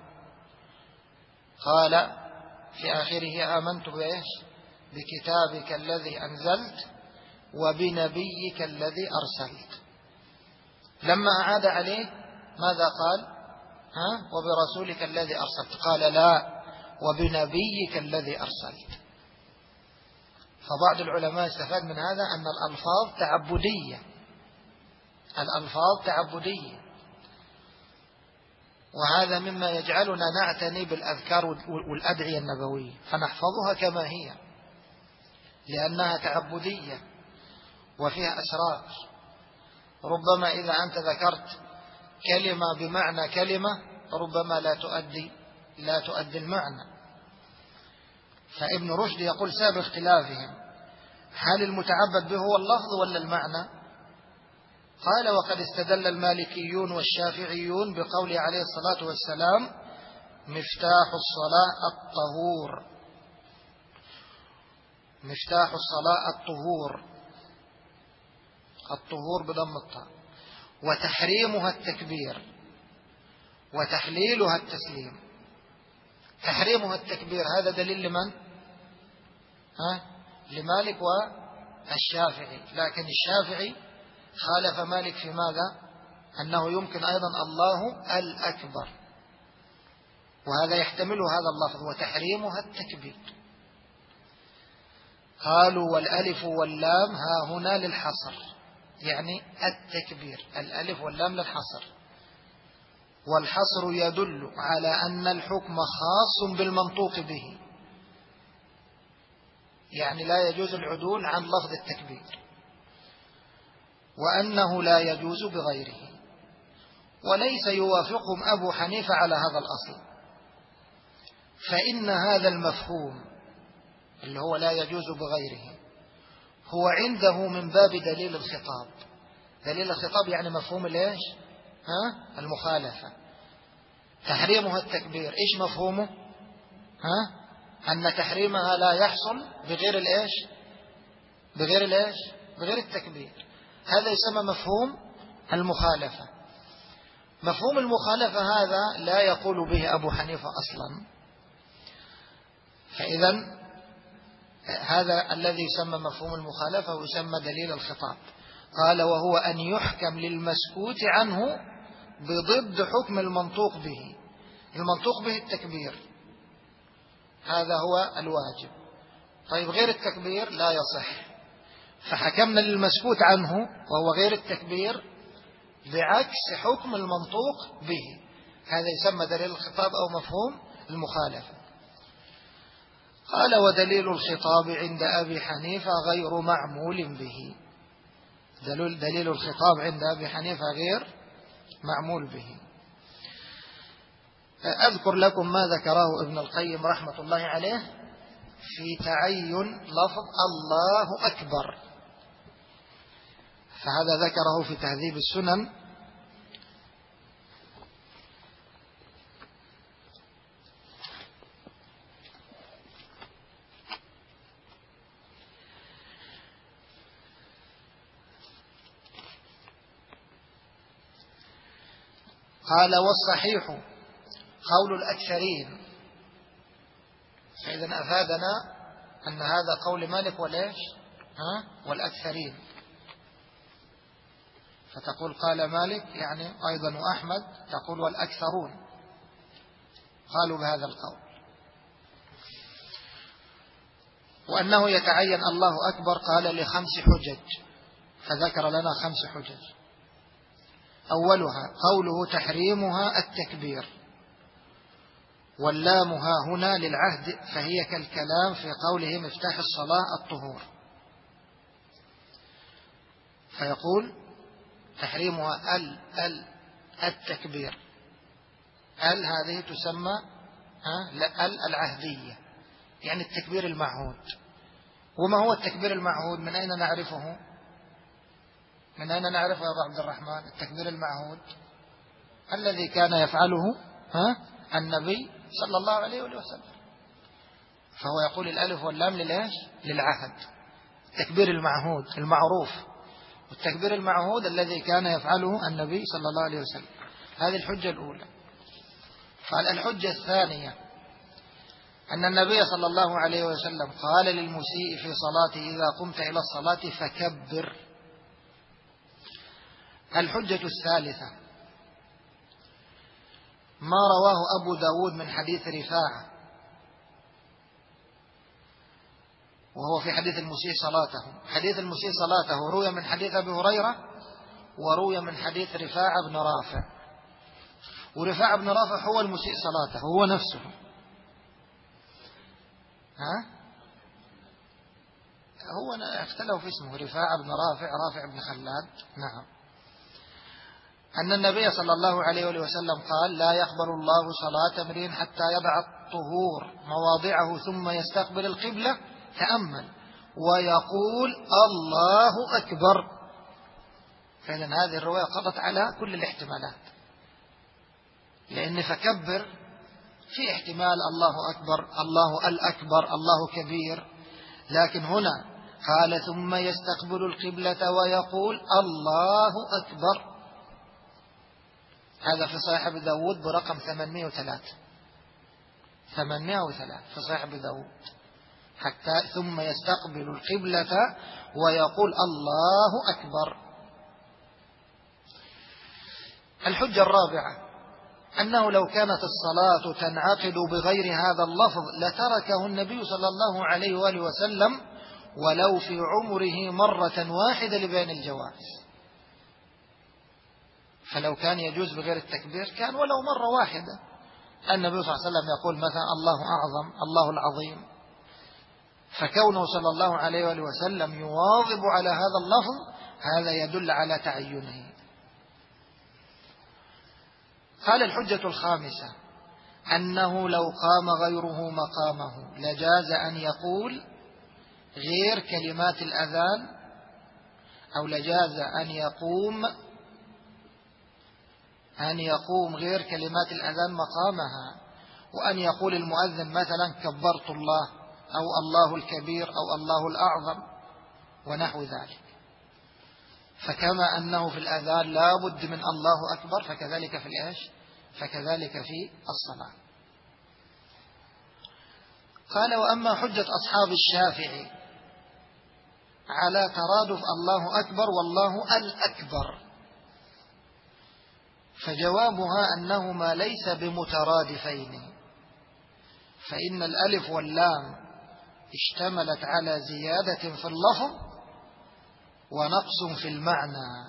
قال في آخره آمنت بإيش؟ بكتابك الذي أنزلت وبنبيك الذي أرسلت. لما أعاد عليه ماذا قال؟ وبرسولك الذي أرسلت، قال لا وبنبيك الذي أرسلت. فبعض العلماء استفاد من هذا أن الألفاظ تعبدية، الألفاظ تعبدية، وهذا مما يجعلنا نعتني بالأذكار والأدعية النبوية فنحفظها كما هي لأنها تعبدية وفيها أسرار. ربما إذا أنت ذكرت كلمة بمعنى كلمة ربما لا تؤدي المعنى. فابن رشد يقول سبب اختلافهم هل المتعبد به هو اللفظ ولا المعنى؟ قال وقد استدل المالكيون والشافعيون بقوله عليه الصلاة والسلام مفتاح الصلاة الطهور، مفتاح الصلاة الطهور، الطهور بضم الطاء، وتحريمها التكبير وتحليلها التسليم. تحريمها التكبير هذا دليل لمن؟ لمالك والشافعي، لكن الشافعي خالف مالك في ماذا؟ أنه يمكن أيضا الله الأكبر، وهذا يحتمل هذا اللفظ وتحريمها التكبير. قالوا والألف واللام ها هنا للحصر، يعني التكبير، الألف واللام للحصر، والحصر يدل على أن الحكم خاص بالمنطوق به، يعني لا يجوز العدول عن لفظ التكبير، وأنه لا يجوز بغيره. وليس يوافقهم أبو حنيفة على هذا الأصل، فإن هذا المفهوم اللي هو لا يجوز بغيره هو عنده من باب دليل الخطاب. دليل الخطاب يعني مفهوم ليش؟ المخالفة. تحريمها التكبير إيش مفهومه؟ أن تحريمها لا يحصل بغير الإيش؟ بغير التكبير. هذا يسمى مفهوم المخالفة. مفهوم المخالفة هذا لا يقول به أبو حنيفة أصلا. فإذا هذا الذي يسمى مفهوم المخالفة ويسمى دليل الخطاب. قال وهو أن يحكم للمسكوت عنه بضد حكم المنطوق به. المنطوق به التكبير، هذا هو الواجب. طيب غير التكبير لا يصح، فحكمنا للمسكوت عنه وهو غير التكبير بعكس حكم المنطوق به. هذا يسمى دليل الخطاب أو مفهوم المخالفة. قال ودليل الخطاب عند أبي حنيفة غير معمول به. دليل الخطاب عند أبي حنيفة غير معمول به. أذكر لكم ما ذكره ابن القيم رحمة الله عليه في تعين لفظ الله أكبر، فهذا ذكره في تهذيب السنن. قال والصحيح قول الأكثرين. فإذا أفادنا أن هذا قول مالك وليش والأكثرين. فتقول قال مالك يعني أيضا وأحمد تقول والأكثرون قالوا بهذا القول. وأنه يتعين الله أكبر قال ل5 حجج، فذكر لنا 5 حجج. أولها قوله تحريمها التكبير، واللامها هنا للعهد فهي كالكلام في قوله مفتاح الصلاة الطهور. فيقول تحريمها التكبير، هذه تسمى العهدية، يعني التكبير المعهود. وما هو التكبير المعهود؟ من أين نعرفه؟ من أين نعرفه يا أبو عبد الرحمن؟ التكبير المعهود الذي كان يفعله النبي صلى الله عليه وسلم. فهو يقول الألف واللام للإيش؟ للعهد. التكبير المعهود المعروف، والتكبير المعهود الذي كان يفعله النبي صلى الله عليه وسلم. هذه الحجة الأولى. قال الحجة الثانية أن النبي صلى الله عليه وسلم قال للمسيء في صلاته إذا قمت إلى الصلاة فكبر. الحجة الثالثة ما رواه أبو داود من حديث رفاعة، وهو في حديث المسيء صلاته. حديث المسيء صلاته روي من حديث أبي هريرة، وروي من حديث رفاعة بن رافع. ورفاعة بن رافع هو المسيء صلاته، هو نفسه. هو اختلف في اسمه، رفاعة بن رافع، رافع بن خلاد. نعم. أن النبي صلى الله عليه وسلم قال لا يقبل الله صلاة امرئ حتى يضع الطهور مواضعه ثم يستقبل القبلة، تأمل، ويقول الله أكبر. فإذا هذه الرواية قضت على كل الاحتمالات، لأن فكبر في احتمال الله أكبر، الله الأكبر، الله كبير. لكن هنا قال ثم يستقبل القبلة ويقول الله أكبر. هذا في صحيح أبي داود برقم 803 في صحيح أبي داود، حتى ثم يستقبل القبلة ويقول الله أكبر. الحجة الرابعة أنه لو كانت الصلاة تنعقد بغير هذا اللفظ لتركه النبي صلى الله عليه وآله وسلم ولو في عمره مرة واحدة لبيان الجواز. فلو كان يجوز بغير التكبير كان ولو مرة واحدة. النبي صلى الله عليه وسلم يقول مثلا الله أعظم، الله العظيم. فكونه صلى الله عليه وآله وسلم يواظب على هذا اللفظ هذا يدل على تعينه. قال الحجة الخامسة أنه لو قام غيره مقامه لجاز أن يقول غير كلمات الأذان، أو لجاز أن يقوم غير كلمات الأذان مقامها، وأن يقول المؤذن مثلا كبرت الله، أو الله الكبير، أو الله الأعظم، ونحو ذلك. فكما أنه في الأذان لا بد من الله أكبر، فكذلك في الإيش؟ فكذلك في الصلاة. قال وأما حجة أصحاب الشافعي على ترادف الله أكبر والله الأكبر فجوابها أنهما ليس بمترادفين، فإن الألف واللام اشتملت على زيادة في اللفظ ونقص في المعنى.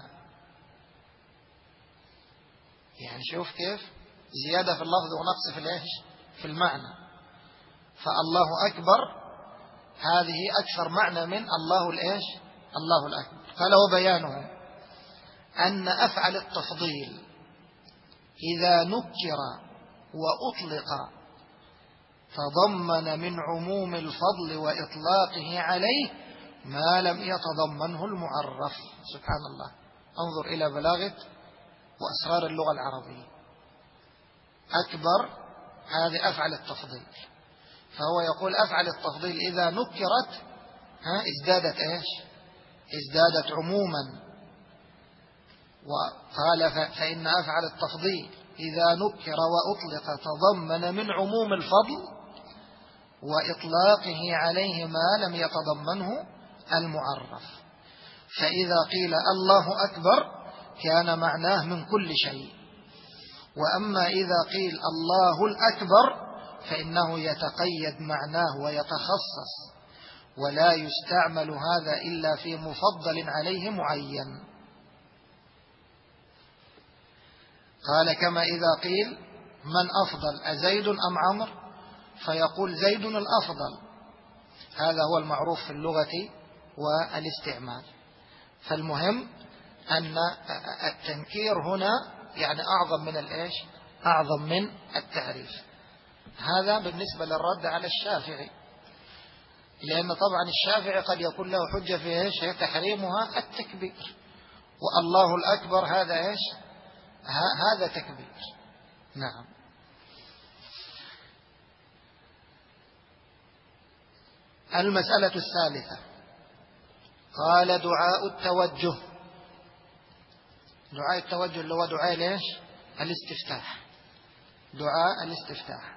يعني شوف كيف زيادة في اللفظ ونقص في الإيش؟ في المعنى. فالله أكبر هذه أكثر معنى من الله الإيش؟ الله الأكبر. قال وبيانه أن أفعل التفضيل إذا نكر وأطلق تضمن من عموم الفضل وإطلاقه عليه ما لم يتضمنه المعرف. سبحان الله، انظر إلى بلاغة وأسرار اللغة العربية. أكبر هذه أفعل التفضيل، فهو يقول أفعل التفضيل إذا نكرت ازدادت إيش؟ ازدادت عموما. وقال فإن أفعل التفضيل إذا نكر وأطلق تضمن من عموم الفضل وإطلاقه عليه ما لم يتضمنه المعرف. فإذا قيل الله أكبر كان معناه من كل شيء، وأما إذا قيل الله الأكبر فإنه يتقيد معناه ويتخصص، ولا يستعمل هذا إلا في مفضل عليه معين. قال كما إذا قيل من أفضل أزيد أم عمرو فيقول زيد الأفضل، هذا هو المعروف في اللغة والاستعمال. فالمهم أن التنكير هنا يعني أعظم من الإيش؟ أعظم من التعريف. هذا بالنسبة للرد على الشافعي، لأن طبعا الشافعي قد يكون له حجة في إيش؟ هي تحريمها التكبير، والله الأكبر هذا إيش؟ هذا تكبير. نعم. المسألة الثالثة قال دعاء التوجه. دعاء التوجه اللي هو دعاء ليش؟ الاستفتاح، دعاء الاستفتاح.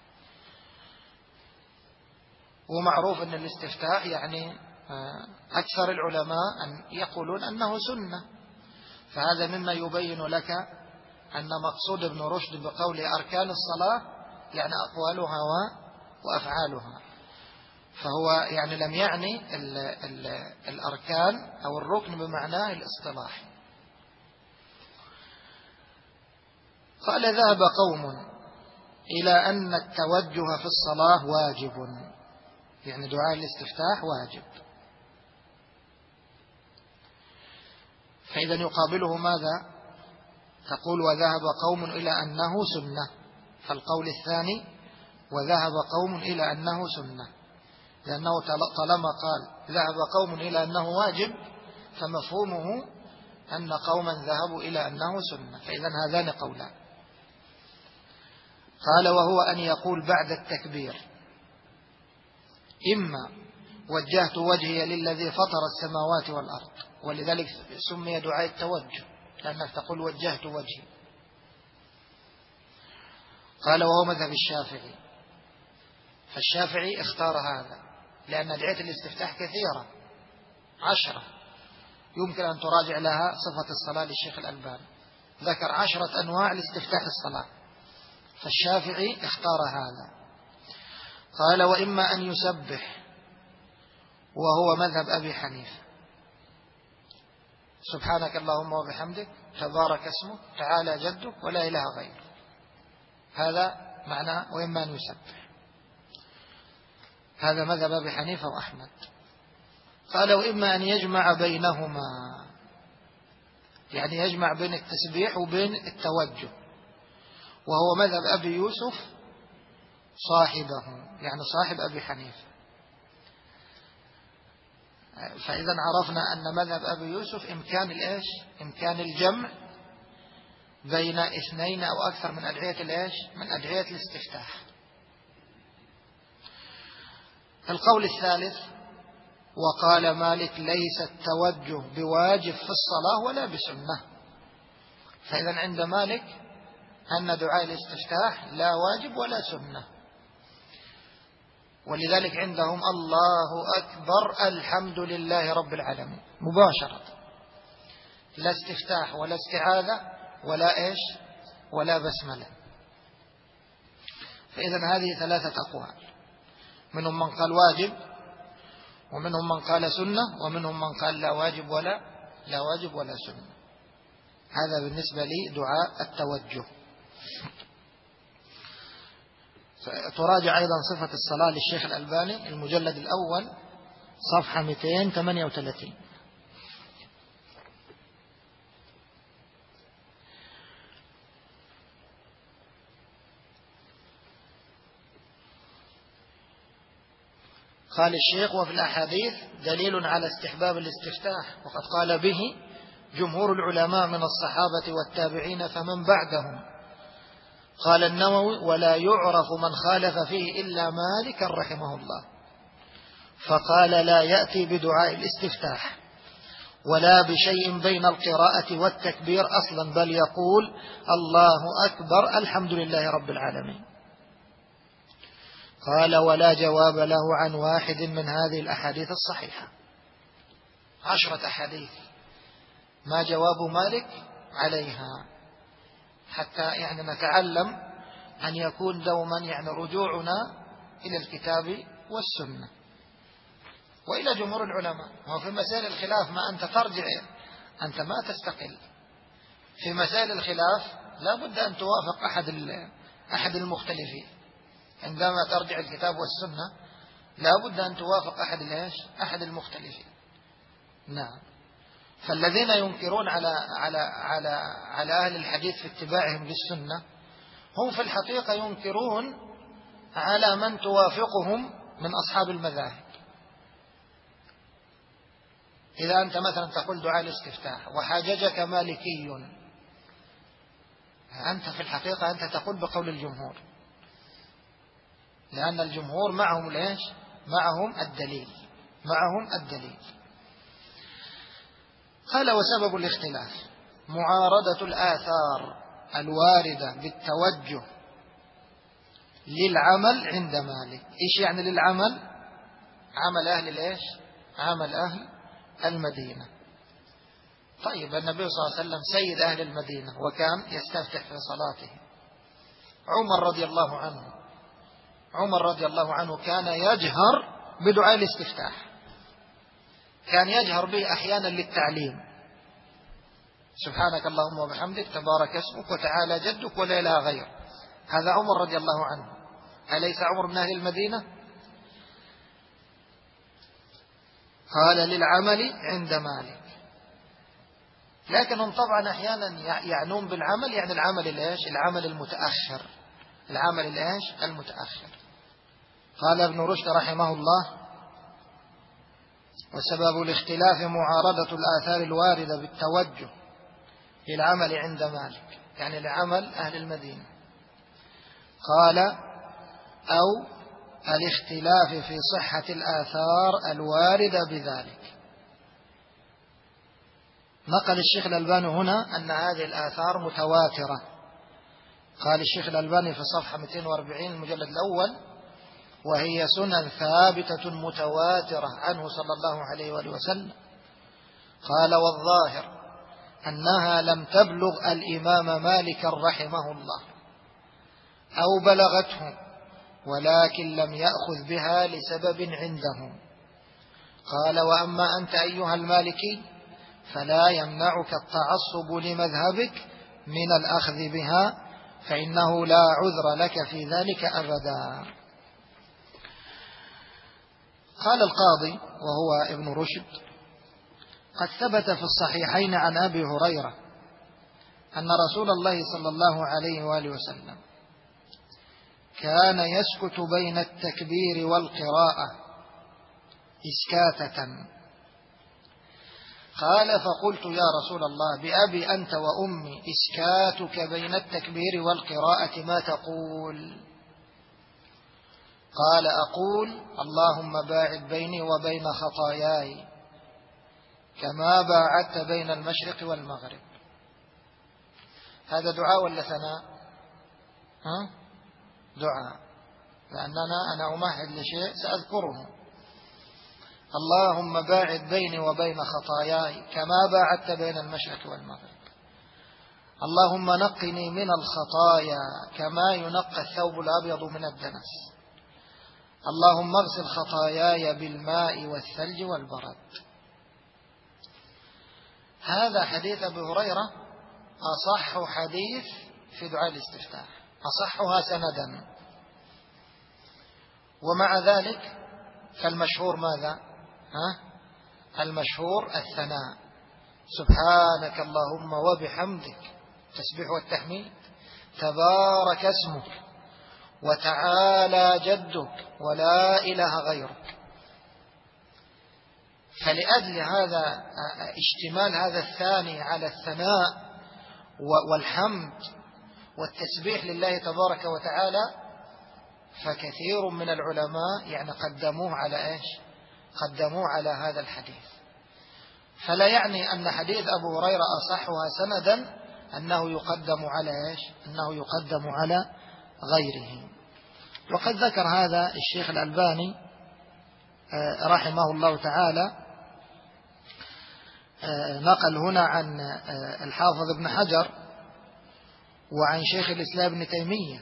ومعروف أن الاستفتاح يعني أكثر العلماء أن يقولون أنه سنة، فهذا مما يبين لك أن مقصود ابن رشد بقوله أركان الصلاة يعني أقوالها وأفعالها، فهو يعني لم يعني الأركان أو الركن بمعناه الاصطلاحي. قال ذهب قوم إلى أن التوجه في الصلاة واجب، يعني دعاء الاستفتاح واجب. فإذا يقابله ماذا؟ تقول وذهب قوم إلى أنه سنة، فالقول الثاني وذهب قوم إلى أنه سنة، لأنه طالما قال ذهب قوم إلى أنه واجب فمفهومه أن قوما ذهبوا إلى أنه سنة، فإذا هذان قولان. قال وهو أن يقول بعد التكبير إما وجهت وجهي للذي فطر السماوات والأرض، ولذلك سمي دعاء التوجه لأنك تقول وجهت وجهي. قال وهو مذهب الشافعي، فالشافعي اختار هذا لأن أدعية الاستفتاح كثيرة 10، يمكن أن تراجع لها صفة الصلاة للشيخ الألباني، ذكر 10 أنواع لاستفتاح الصلاة، فالشافعي اختار هذا. قال وإما أن يسبح، وهو مذهب أبي حنيفة، سبحانك اللهم وبحمدك تبارك اسمك تعالى جدك ولا إله غيرك، هذا معنى وإما أن يسبح، هذا مذهب أبي حنيفة وأحمد. قال وإما أن يجمع بينهما، يعني يجمع بين التسبيح وبين التوجه، وهو مذهب أبي يوسف صاحبه، يعني صاحب أبي حنيفة. فإذا عرفنا أن مذهب أبي يوسف إمكان الإيش؟ إمكان الجمع بين 2 أو أكثر من أدعية الإيش؟ من أدعية الاستفتاح. القول الثالث وقال مالك ليس التوجه بواجب في الصلاة ولا بسنة، فإذا عند مالك أن دعاء الاستفتاح لا واجب ولا سنة، ولذلك عندهم الله أكبر الحمد لله رب العالمين مباشرة، لا استفتاح ولا استعاذة ولا إيش؟ ولا بسملة. فإذا هذه 3 أقوال، منهم من قال واجب، ومنهم من قال سنة، ومنهم من قال لا واجب ولا سنة. هذا بالنسبة لي دعاء التوجه. تراجع أيضا صفة الصلاة للشيخ الألباني المجلد الأول صفحة 238. قال الشيخ وفي الأحاديث دليل على استحباب الاستفتاح، وقد قال به جمهور العلماء من الصحابة والتابعين فمن بعدهم. قال النووي ولا يعرف من خالف فيه إلا مالك رحمه الله، فقال لا يأتي بدعاء الاستفتاح ولا بشيء بين القراءة والتكبير أصلا، بل يقول الله أكبر الحمد لله رب العالمين. قال ولا جواب له عن واحد من هذه الأحاديث الصحيحة، 10 أحاديث ما جواب مالك عليها، حتى يعني نتعلم أن يكون دوما يعني رجوعنا إلى الكتاب والسنة وإلى جمهور العلماء. وفي مسائل الخلاف ما أنت ترجع، أنت ما تستقل في مسائل الخلاف، لا بد أن توافق أحد المختلفين. عندما ترجع الكتاب والسنة لا بد أن توافق أحد المختلفين. نعم. فالذين ينكرون على أهل الحديث في اتباعهم للسنة هم في الحقيقة ينكرون على من توافقهم من أصحاب المذاهب. إذا أنت مثلا تقول دعاء الاستفتاح وحاججك مالكي، أنت في الحقيقة أنت تقول بقول الجمهور، لأن الجمهور معهم ليش؟ معهم الدليل. قال وسبب الاختلاف معارضة الآثار الواردة بالتوجه للعمل عند مالك. إيش يعني للعمل؟ عمل أهل ليش؟ عمل أهل المدينة. طيب النبي صلى الله عليه وسلم سيد أهل المدينة وكان يستفتح في صلاته. عمر رضي الله عنه كان يجهر بدعاء الاستفتاح، كان يجهر به أحيانا للتعليم: سبحانك اللهم وبحمدك تبارك اسمك وتعالى جدك ولا إله غيرك. هذا عمر رضي الله عنه، أليس عمر من أهل المدينة؟ قال للعمل عند مالك. لكنهم طبعا أحيانا يعنون بالعمل يعني العمل الإيش؟ العمل المتأخر. قال ابن رشد رحمه الله: وسبب الاختلاف معارضة الآثار الواردة بالتوجه للعمل عند مالك، يعني لعمل أهل المدينة. قال: أو الاختلاف في صحة الآثار الواردة بذلك. نقل الشيخ الألباني هنا أن هذه الآثار متواترة. قال الشيخ الألباني في صفحة 240 المجلد الأول: وهي سنن ثابتة متواترة عنه صلى الله عليه وآله وسلم. قال: والظاهر أنها لم تبلغ الإمام مالك رحمه الله أو بلغته، ولكن لم يأخذ بها لسبب عنده. قال: وأما أنت أيها المالكي فلا يمنعك التعصب لمذهبك من الأخذ بها، فإنه لا عذر لك في ذلك أبدا. قال القاضي وهو ابن رشد: قد ثبت في الصحيحين عن أبي هريرة أن رسول الله صلى الله عليه وآله وسلم كان يسكت بين التكبير والقراءة إسكاتة. قال: فقلت يا رسول الله بأبي أنت وأمي، إسكاتك بين التكبير والقراءة ما تقول؟ قال: أقول: اللهم باعد بيني وبين خطاياي كما باعدت بين المشرق والمغرب. هذا دعاء ولا ثناء؟ دعاء، لأننا أنا أمهد لشيء سأذكره. اللهم باعد بيني وبين خطاياي كما باعدت بين المشرق والمغرب. اللهم نقني من الخطايا كما ينقى الثوب الأبيض من الدنس. اللهم اغسل خطاياي بالماء والثلج والبرد. هذا حديث أبي هريرة أصح حديث في دعاء الاستفتاح، أصحها سندا. ومع ذلك فالمشهور ماذا؟ المشهور الثناء: سبحانك اللهم وبحمدك، تسبيح والتحميد، تبارك اسمك وتعالى جدك ولا إله غيرك. فلأجل هذا اشتمال هذا الثاني على الثناء والحمد والتسبيح لله تبارك وتعالى، فكثير من العلماء يعني قدموه على إيش؟ قدموه على هذا الحديث. فلا يعني أن حديث أبو هريرة أصحها سندا أنه يقدم على إيش؟ أنه يقدم على غيره. وقد ذكر هذا الشيخ الألباني رحمه الله تعالى، نقل هنا عن الحافظ ابن حجر وعن شيخ الإسلام ابن تيمية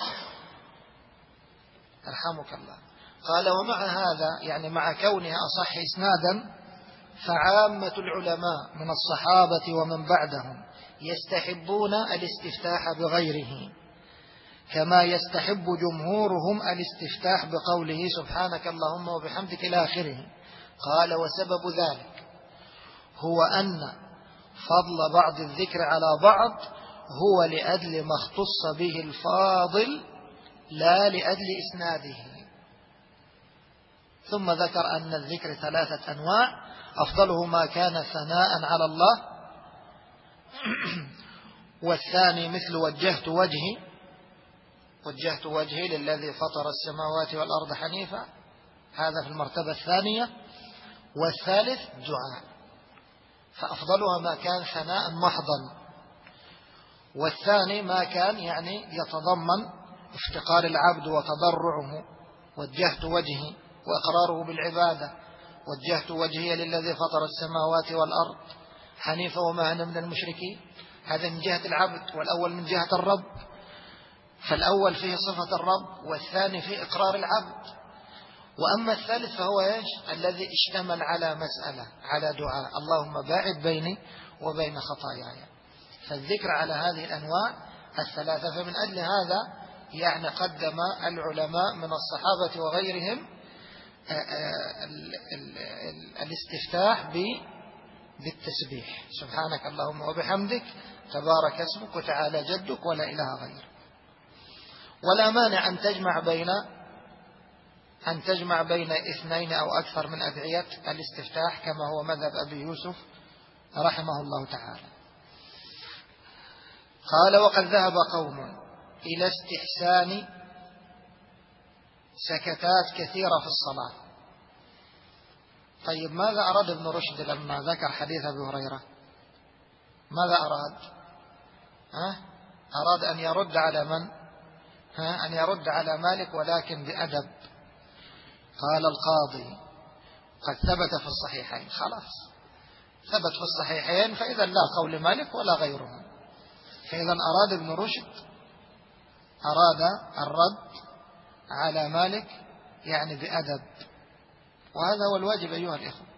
رحمك الله. قال: ومع هذا يعني مع كونها أصح إسنادا، فعامة العلماء من الصحابة ومن بعدهم يستحبون الاستفتاح بغيره، كما يستحب جمهورهم الاستفتاح بقوله سبحانك اللهم وبحمدك إلى آخره. قال: وسبب ذلك هو أن فضل بعض الذكر على بعض هو لأجل ما اختص به الفاضل لا لأجل إسناده. ثم ذكر أن الذكر 3 أنواع: أفضله ما كان ثناء على الله، والثاني مثل وجهت وجهي للذي فطر السماوات والأرض حنيفا، هذا في المرتبة الثانية. والثالث دعاء، فأفضلها ما كان ثناء محضا، والثاني ما كان يعني يتضمن افتقار العبد وتضرعه: وجهت وجهي، وإقراره بالعبادة: وجهت وجهي للذي فطر السماوات والأرض حنيفا وما أنا من المشركين. هذا من جهة العبد، والأول من جهة الرب، فالأول فيه صفة الرب، والثاني فيه إقرار العبد. وأما الثالث فهو الذي اشتمل على مسألة، على دعاء: اللهم باعد بيني وبين خطاياي. فالذكر على هذه الأنواع 3. فمن أجل هذا يعني قدم العلماء من الصحابة وغيرهم الاستفتاح بالتسبيح: سبحانك اللهم وبحمدك، تبارك اسمك، وتعالى جدك، ولا إله غيرك. ولا مانع أن تجمع بين 2 أو أكثر من أدعية الاستفتاح، كما هو مذهب أبي يوسف رحمه الله تعالى. قال: وقد ذهب قوم إلى استحسان سكتات كثيرة في الصلاة. طيب، ماذا أراد ابن رشد لما ذكر حديث أبي هريرة؟ ماذا أراد؟ أراد أن يرد على من؟ أن يرد على مالك، ولكن بأدب. قال القاضي: قد ثبت في الصحيحين. خلاص، ثبت في الصحيحين، فإذا لا قول مالك ولا غيره. فإذا أراد ابن رشد الرد على مالك يعني بأدب، وهذا هو الواجب أيها الإخوة.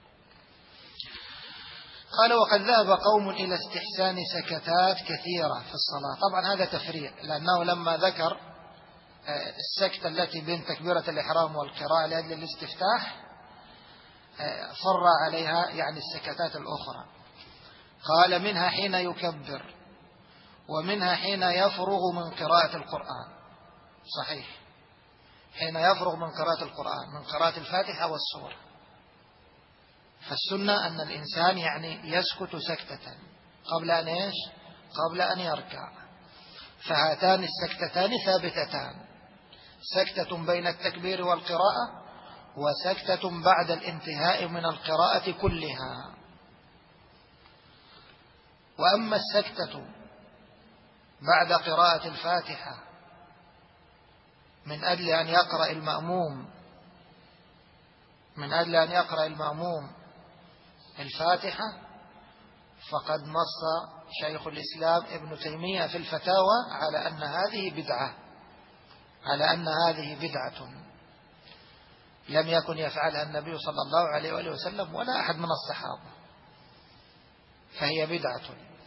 قال: وقد ذهب قوم إلى استحسان سكتات كثيرة في الصلاة. طبعا هذا تفريع، لأنه لما ذكر السكتة التي بين تكبيرة الإحرام والقراءة لأجل الاستفتاح فر عليها يعني السكتات الأخرى. قال: منها حين يكبر، ومنها حين يفرغ من قراءة القرآن. صحيح، حين يفرغ من قراءة القرآن، من قراءة الفاتحة والسورة. فالسنة أن الإنسان يعني يسكت سكتة قبل أن يركع. فهاتان السكتتان ثابتتان: سكتة بين التكبير والقراءة، وسكتة بعد الانتهاء من القراءة كلها. وأما السكتة بعد قراءة الفاتحة من أجل أن يقرأ المأموم الفاتحة، فقد نص شيخ الإسلام ابن تيمية في الفتاوى على أن هذه بدعة لم يكن يفعلها النبي صلى الله عليه وآله وسلم ولا أحد من الصحابة، فهي بدعة.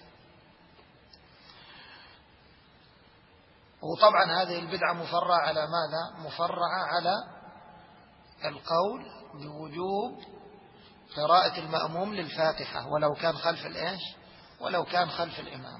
وطبعا هذه البدعة مفرعة على ماذا؟ مفرعة على القول بوجوب قراءة المأموم للفاتحة ولو كان خلف الإمام.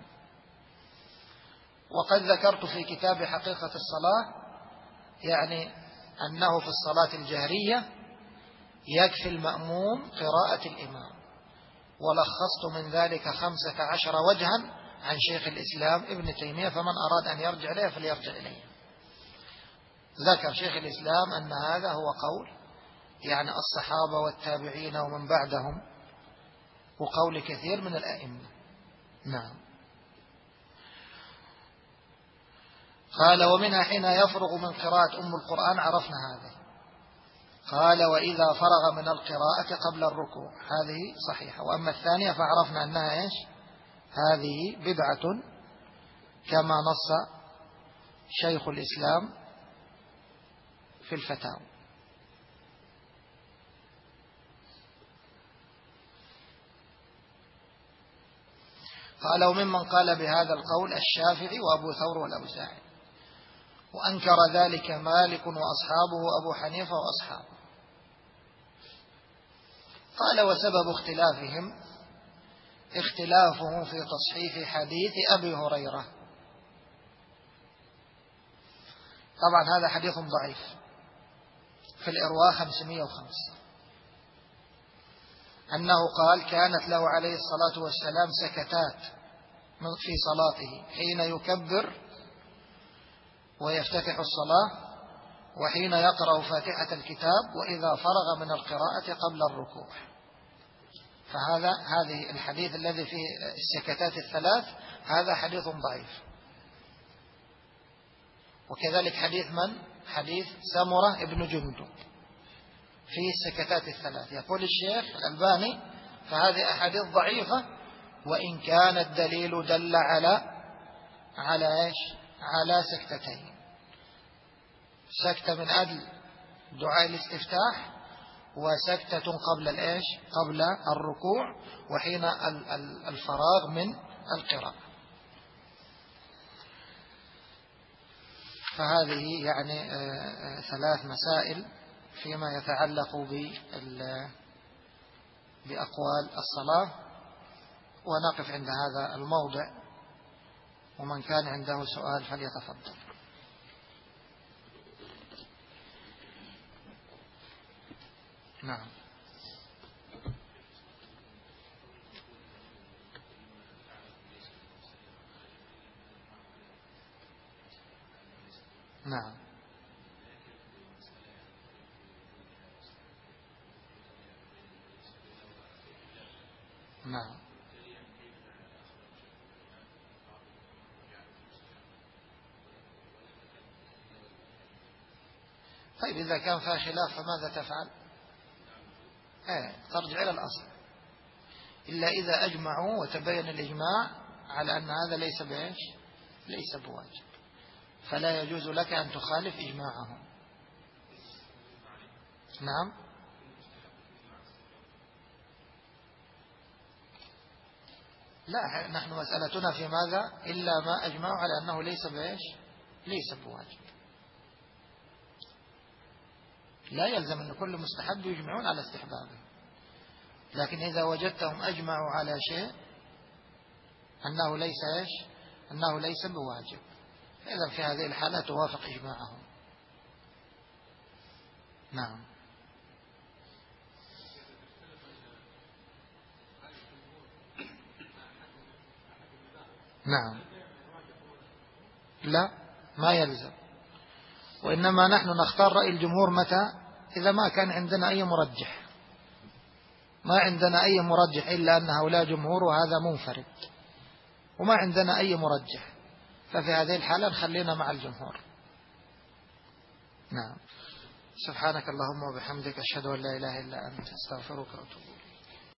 وقد ذكرت في كتاب حقيقة الصلاة يعني أنه في الصلاة الجهرية يكفي المأموم قراءة الإمام، ولخصت من ذلك 15 وجها عن شيخ الإسلام ابن تيمية، فمن أراد أن يرجع إليه فليرجع إليه. ذكر شيخ الإسلام أن هذا هو قول يعني الصحابة والتابعين ومن بعدهم، وقول كثير من الأئمة. نعم. قال: ومنها حين يفرغ من قراءة أم القرآن. عرفنا هذا. قال: وإذا فرغ من القراءة قبل الركوع. هذه صحيحة. وأما الثانية فعرفنا أنها هذه بدعة كما نص شيخ الإسلام في الفتاوى. قال: وممن قال بهذا القول الشافعي وأبو ثور والأوزاعي، وأنكر ذلك مالك وأصحابه وأبو حنيفة وأصحابه. قال: وسبب اختلافه في تصحيح حديث أبي هريرة. طبعا هذا حديث ضعيف في الإرواء 505 أنه قال كانت له عليه الصلاة والسلام سكتات في صلاته حين يكبر ويفتتح الصلاة وحين يقرأ فاتحة الكتاب وإذا فرغ من القراءة قبل الركوع. هذه الحديث الذي فيه السكتات الثلاث هذا حديث ضعيف. وكذلك حديث من؟ حديث سمرة ابن جندب فيه السكتات الثلاث. يقول الشيخ الألباني فهذه أحاديث ضعيفة وإن كان الدليل دل على إيش؟ على سكتتين، سكتة من أجل دعاء الاستفتاح وسكتة قبل الإيش؟ قبل الركوع وحين الفراغ من القراءة. فهذه يعني 3 مسائل فيما يتعلق بأقوال الصلاة. ونقف عند هذا الموضع، ومن كان عنده سؤال فليتفضل. نعم. نعم. نعم. طيب إذا كان فيها خلاف فماذا تفعل؟ ترجع إلى الأصل، إلا إذا أجمعوا وتبين الإجماع على أن هذا ليس بإيش؟ ليس بواجب، فلا يجوز لك أن تخالف إجماعهم. نعم. لا، نحن مسألتنا في ماذا؟ إلا ما أجمعوا على أنه ليس بإيش؟ ليس بواجب. لا يلزم أن كل مستحب يجمعون على استحبابه، لكن إذا وجدتهم أجمعوا على شيء أنه ليس إيش؟ أنه ليس بواجب، فإذا في هذه الحالة توافق إجماعهم. نعم. نعم. لا، ما يلزم، وإنما نحن نختار رأي الجمهور متى؟ إذا ما كان عندنا أي مرجح. ما عندنا أي مرجح إلا أن هؤلاء جمهور وهذا منفرد، وما عندنا أي مرجح، ففي هذه الحالة نخلينا مع الجمهور. نعم. سبحانك اللهم وبحمدك أشهد أن لا إله إلا أنت أستغفرك وأتوب إليك.